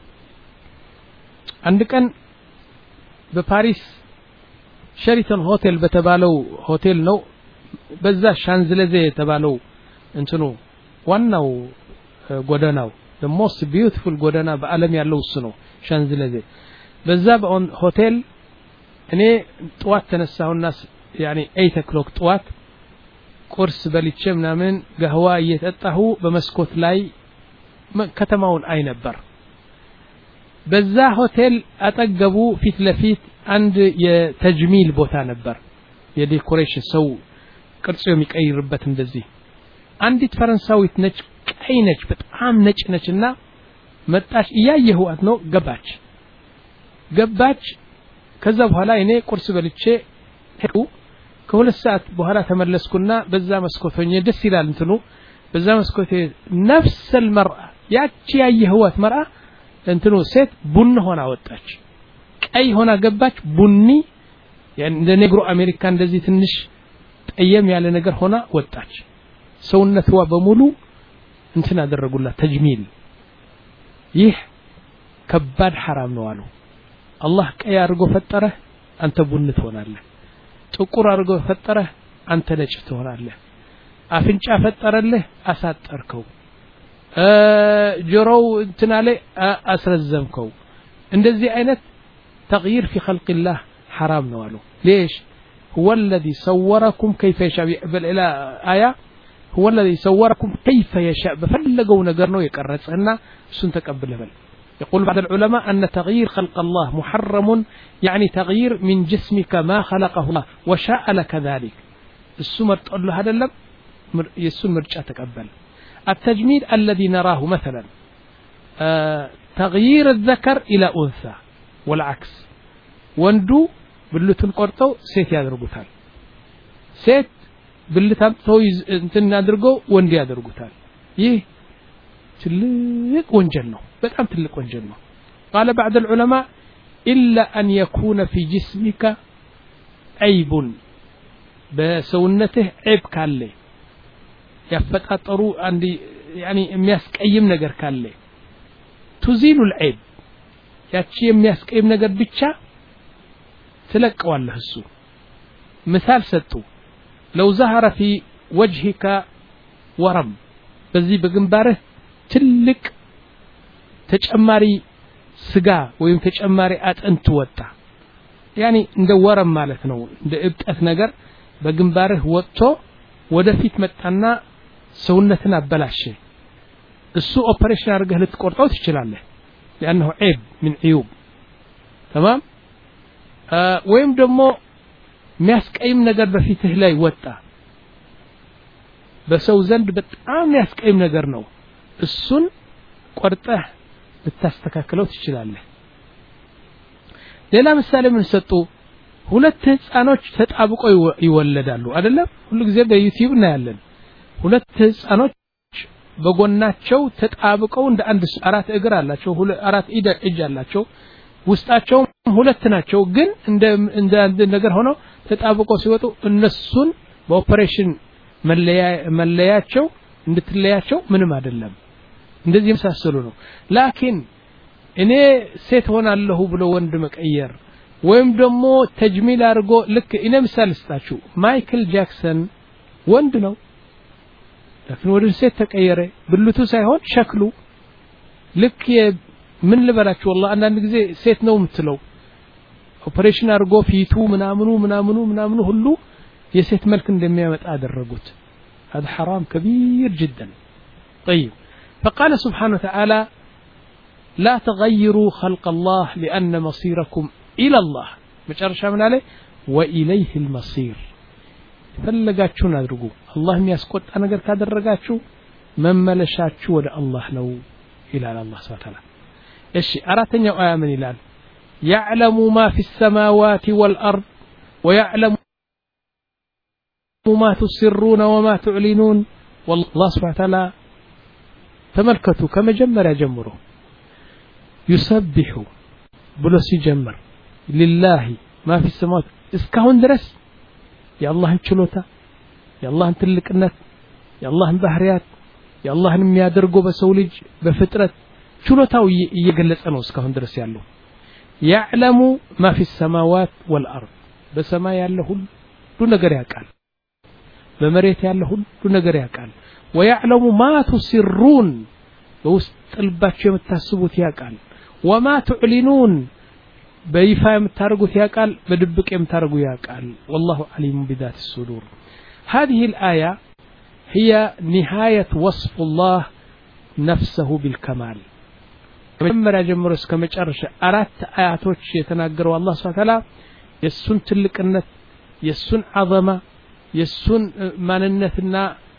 አንድ ቀን በፓሪስ ሸሪተን ሆቴል በተባለው ሆቴል ነው በዛ ሻንዝሌዜ የተባለው እንትኑ ዋናው ጎዳናው the most beautiful ጎዳና በአለም ያለው እሱ ነው ሻንዝሌዜ በዛ ሆቴል እኔ ጧት ተነሳሁና يعني eight o'clock ጧት ቁርስ በልቼ ምናምን ገህዋ እየተጣሁ በመስኮት ላይ ከተማውን አይ ነበር በዛ ሆቴል አጠገቡ ፊት ለፊት አንድ የተጅሚል ቦታ ነበር የዲኮሬሽን ሰው ቅርጽ የሚቀይርበት እንደዚህ አንዲት ፈረንሳዊት ነች ቀይ ነች በጣም ነጭ ነችና መጣች እያየሁት ነው ገባች ገባች ከዛ በኋላ እኔ ቁርስ በልቼ ሄዱ ከሁለት ሰዓት በኋላ ተመለስኩና በዛ መስኮት ሆኜ ደስ ይላል እንትኑ በዛ መስኮት ነፍስ المرأة ያቺ ያየሁት መርአ እንትኑ ሴት ቡን ሆና ወጣች ቀይ ሆና ገባች ቡኒ እንደ ኔግሮ አሜሪካ እንደዚህ ትንሽ ጠየም ያለ ነገር ሆና ወጣች ሰውነቷ በሙሉ እንትን አደረጉላት ተጅሚል ይህ ከባድ حرام ነው አሉ አላህ ቀይ አድርጎ ፈጠረህ አንተ ቡን ትሆናለህ ጥቁር አድርጎ ፈጠረህ አንተ ነጭ ትሆናለህ አፍንጫ ፈጠረልህ አሳጠርከው ጆሮው እንትና ላይ አስረዘምከው እንደዚህ አይነት تغيير في خلق الله حرام ነው አሉ ليش هو الذي صوركم كيف يشاء بل الى ايه هو الذي صوركم كيف يشاء بفلقوا نقرنوا يقرصنا سن تقبل بل يقول بعض العلماء أن تغيير خلق الله محرم يعني تغيير من جسمك ما خلقه الله وشاء لك ذلك السمر تقول له هذا اللب يسمر جاء تقبل التجميل الذي نراه مثلا آه تغيير الذكر إلى أنثى والعكس وندو بلتن قرطو سيت يادرغوتال سيت بلتام تويز انتن يادرغو وند يادرغوتال ይህ ትልቅ ወንጀል ነው በጣም ትልቅ ወንጀል ነው قال بعض العلماء إلا أن يكون في جسمك عيب بسونته عيب ካለ ያፈጣጠሩ አንዲ يعني የሚያስቀይም ነገር ካለ تزيل العيب ያቺ የሚያስቀይም ነገር ብቻ تلقዋለህ እሱ مثال ሰጡ لو ظهر في وجهك ورم በዚህ በግንባርህ ትልቅ ተጨማሪ ስጋ ወይም ተጨማሪ አጥንት ወጣ يعني እንደ ወረም ማለት ነው እንደ እብጠት ነገር በግንባርህ ወጥቶ ወደፊት መጣና ሰውነትን አበላሸ እሱ ኦፕሬሽን አድርገህ ልትቆርጠው ትችላለህ لانه عيب من عيوب تمام آه ወይም ደግሞ የሚያስቀይም ነገር በፊትህ ላይ ወጣ በሰው ዘንድ በጣም የሚያስቀይም ነገር ነው እሱን ቆርጠህ ልታስተካክለው ትችላለህ ሌላ ምሳሌ ምን ሰጡ ሁለት ህፃኖች ተጣብቀው ይወለዳሉ አይደለም ሁሉ ጊዜ በዩቲዩብ እናያለን ሁለት ህፃኖች በጎናቸው ተጣብቀው እንደ አንድ አራት እግር አላቸው አራት እጅ አላቸው ውስጣቸው ሁለት ናቸው ግን እንደ እንደ አንድ ነገር ሆኖ ተጣብቀው ሲወጡ እነሱን በኦፕሬሽን መለያ መለያቸው እንድትለያቸው ምንም አይደለም እንደዚህ መሳሰሉ ነው ላኪን እኔ ሴት ሆናለሁ ብሎ ወንድ መቀየር ወይም ደግሞ ተጅሚል አድርጎ ልክ እኔ ምሳሌ ስጣችሁ ማይክል ጃክሰን ወንድ ነው لكن ወደ ሴት ተቀየረ ብልቱ ሳይሆን ሸክሉ ልክ ምን ልበላችሁ والله አንዳንድ ጊዜ ሴት ነው የምትለው ኦፕሬሽን አድርጎ ፊቱ ምናምኑ ምናምኑ ምናምኑ ሁሉ የሴት መልክ እንደሚያመጣ አደረጉት هذا حرام كبير جدا طيب فقال سبحانه وتعالى لا تغيروا خلق الله لأن مصيركم إلى الله مجرشا من عليه وإليه المصير فلقاتشون أدرقوا الله يسقط أنا قلت أدرقاتشو مملشاتشو ودى الله نو إلى الله سبحانه وتعالى إيش أراتني آية من إلال يعلم ما في السماوات والأرض ويعلم ما تسرون وما تعلنون والله سبحانه وتعالى تملكتوا كما جمر يجمره يسبح بلس يجمر لله ما في السماوات اسكهون درس يا الله انشلوتا يا الله انتلقنت يا الله بحريات يا الله የሚያደርገው በሰው ልጅ በፍጥረት ችሎታው እየገለጸ ነው እስካሁን ድረስ ያለው يعلم ما في السماوات والارض በሰማይ ያለው ሁሉ ነገር ያውቃል በመሬት ያለው ሁሉ ነገር ያውቃል ويعلم ما تسرون በውስጥ ልባችሁ የምታስቡት ያውቃል وما تعلنون በይፋ የምታርጉት ያውቃል በድብቅ የምታርጉ ያውቃል والله عليم بذات الصدور هذه الآية هي نهاية وصف الله نفسه بالكمال ከመጀመሪያ ጀምሮ እስከ መጨረሻ አራት አያቶች የተናገረው አላህ Subhanahu Wa Ta'ala የሱን ትልቅነት የሱን አዘማ የሱን ማንነትና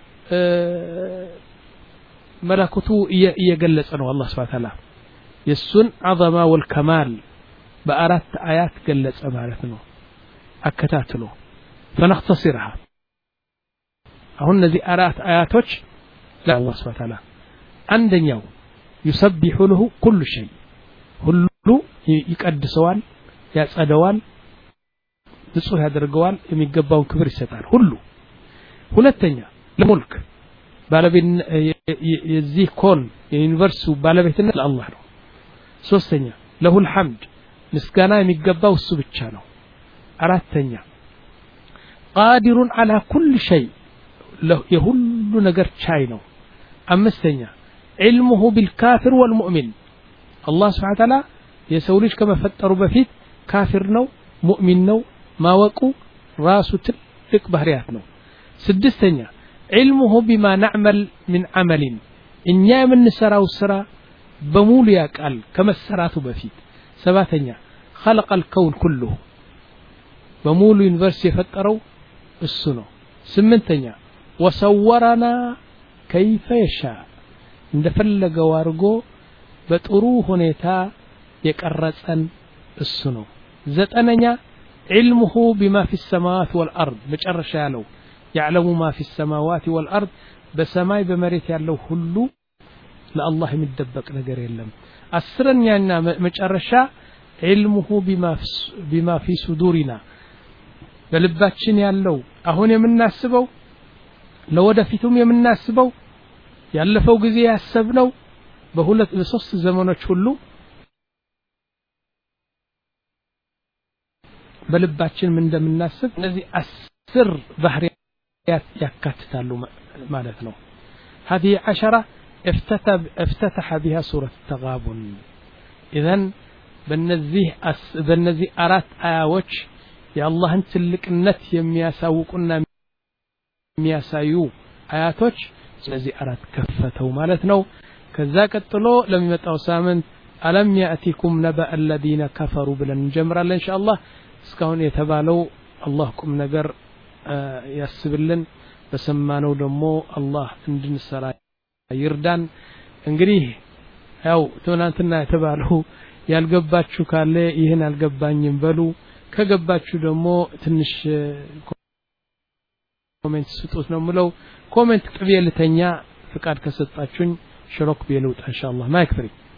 መላእክቱ እየገለጸ ነው አላህ Subhanahu Wa Ta'ala የሱን አዘማ ወልከማል በአራት አያት ገለጸ ማለት ነው አከታትሎ فنختصرها አሁን እነዚህ አራት አያቶች ለአላህ Subhanahu Wa Ta'ala አንደኛው يسبح له كل شيء ሁሉ ይቀድሰዋል ያጸደዋል ንጹህ ያደርገዋል የሚገባውን ክብር ይሰጣል ሁሉ ሁለተኛ ለሙልክ ባለቤት የዚህ ኮን የዩኒቨርሱ ባለቤትነት ለአላህ ነው ሶስተኛ له الحمد ምስጋና የሚገባው እሱ ብቻ ነው አራተኛ قادر على كل شيء የሁሉ ነገር ቻይ ነው አምስተኛ علمه بالكافر والمؤمن الله سبحانه وتعالى የሰው ልጅ ከመፈጠሩ በፊት ካፊር ነው ሙእሚን ነው ማወቁ ራሱ ትልቅ ባህሪያት ነው ስድስተኛ علمه بما نعمل من عمل إن من سراو سرا بمول يقال كما السراتو بفيت سباتنيا خلق الكون كله بمول يونيفرسيتي فطروا السنو سمنتنيا وصورنا كيف يشاء እንደፈለገው አርጎ በጥሩ ሁኔታ የቀረጸን እሱ ነው ዘጠነኛ علمه بما في السماوات والارض መጨረሻ ያለው يعلم ما في السماوات والارض በሰማይ በመሬት ያለው ሁሉ ለአላህ የሚደበቅ ነገር የለም አስረኛና መጨረሻ علمه بما بما في صدورنا በልባችን ያለው አሁን የምናስበው ለወደፊቱም የምናስበው ያለፈው ጊዜ ያሰብነው በሁለት በሶስት ዘመኖች ሁሉ በልባችን ምን እንደምናስብ እነዚህ አስር ባህሪያት ያካትታሉ ማለት ነው هذه عشرة افتتح افتتح بها سورة التغابن اذن በእነዚህ በእነዚህ አራት አያዎች የአላህን ትልቅነት የሚያሳውቁና የሚያሳዩ አያቶች ስለዚህ አራት ከፈተው ማለት ነው ከዛ ቀጥሎ ለሚመጣው ሳምንት አለም ያአቲኩም ነባ الذين كفروا ብለን እንጀምራለን ኢንሻአላህ እስካሁን የተባለው አላህ ቁም ነገር ያስብልን በሰማነው ደግሞ አላህ እንድንሰራ ይርዳን እንግዲህ ያው ትናንትና የተባለው ያልገባችሁ ካለ ይሄን አልገባኝም በሉ ከገባችሁ ደግሞ ትንሽ ኮሜንት ስጡት ነው ምለው ኮሜንት ቅቤልተኛ ፍቃድ ከሰጣችሁኝ ሽሮክ ቢሉት ኢንሻአላህ ማይክፍሪ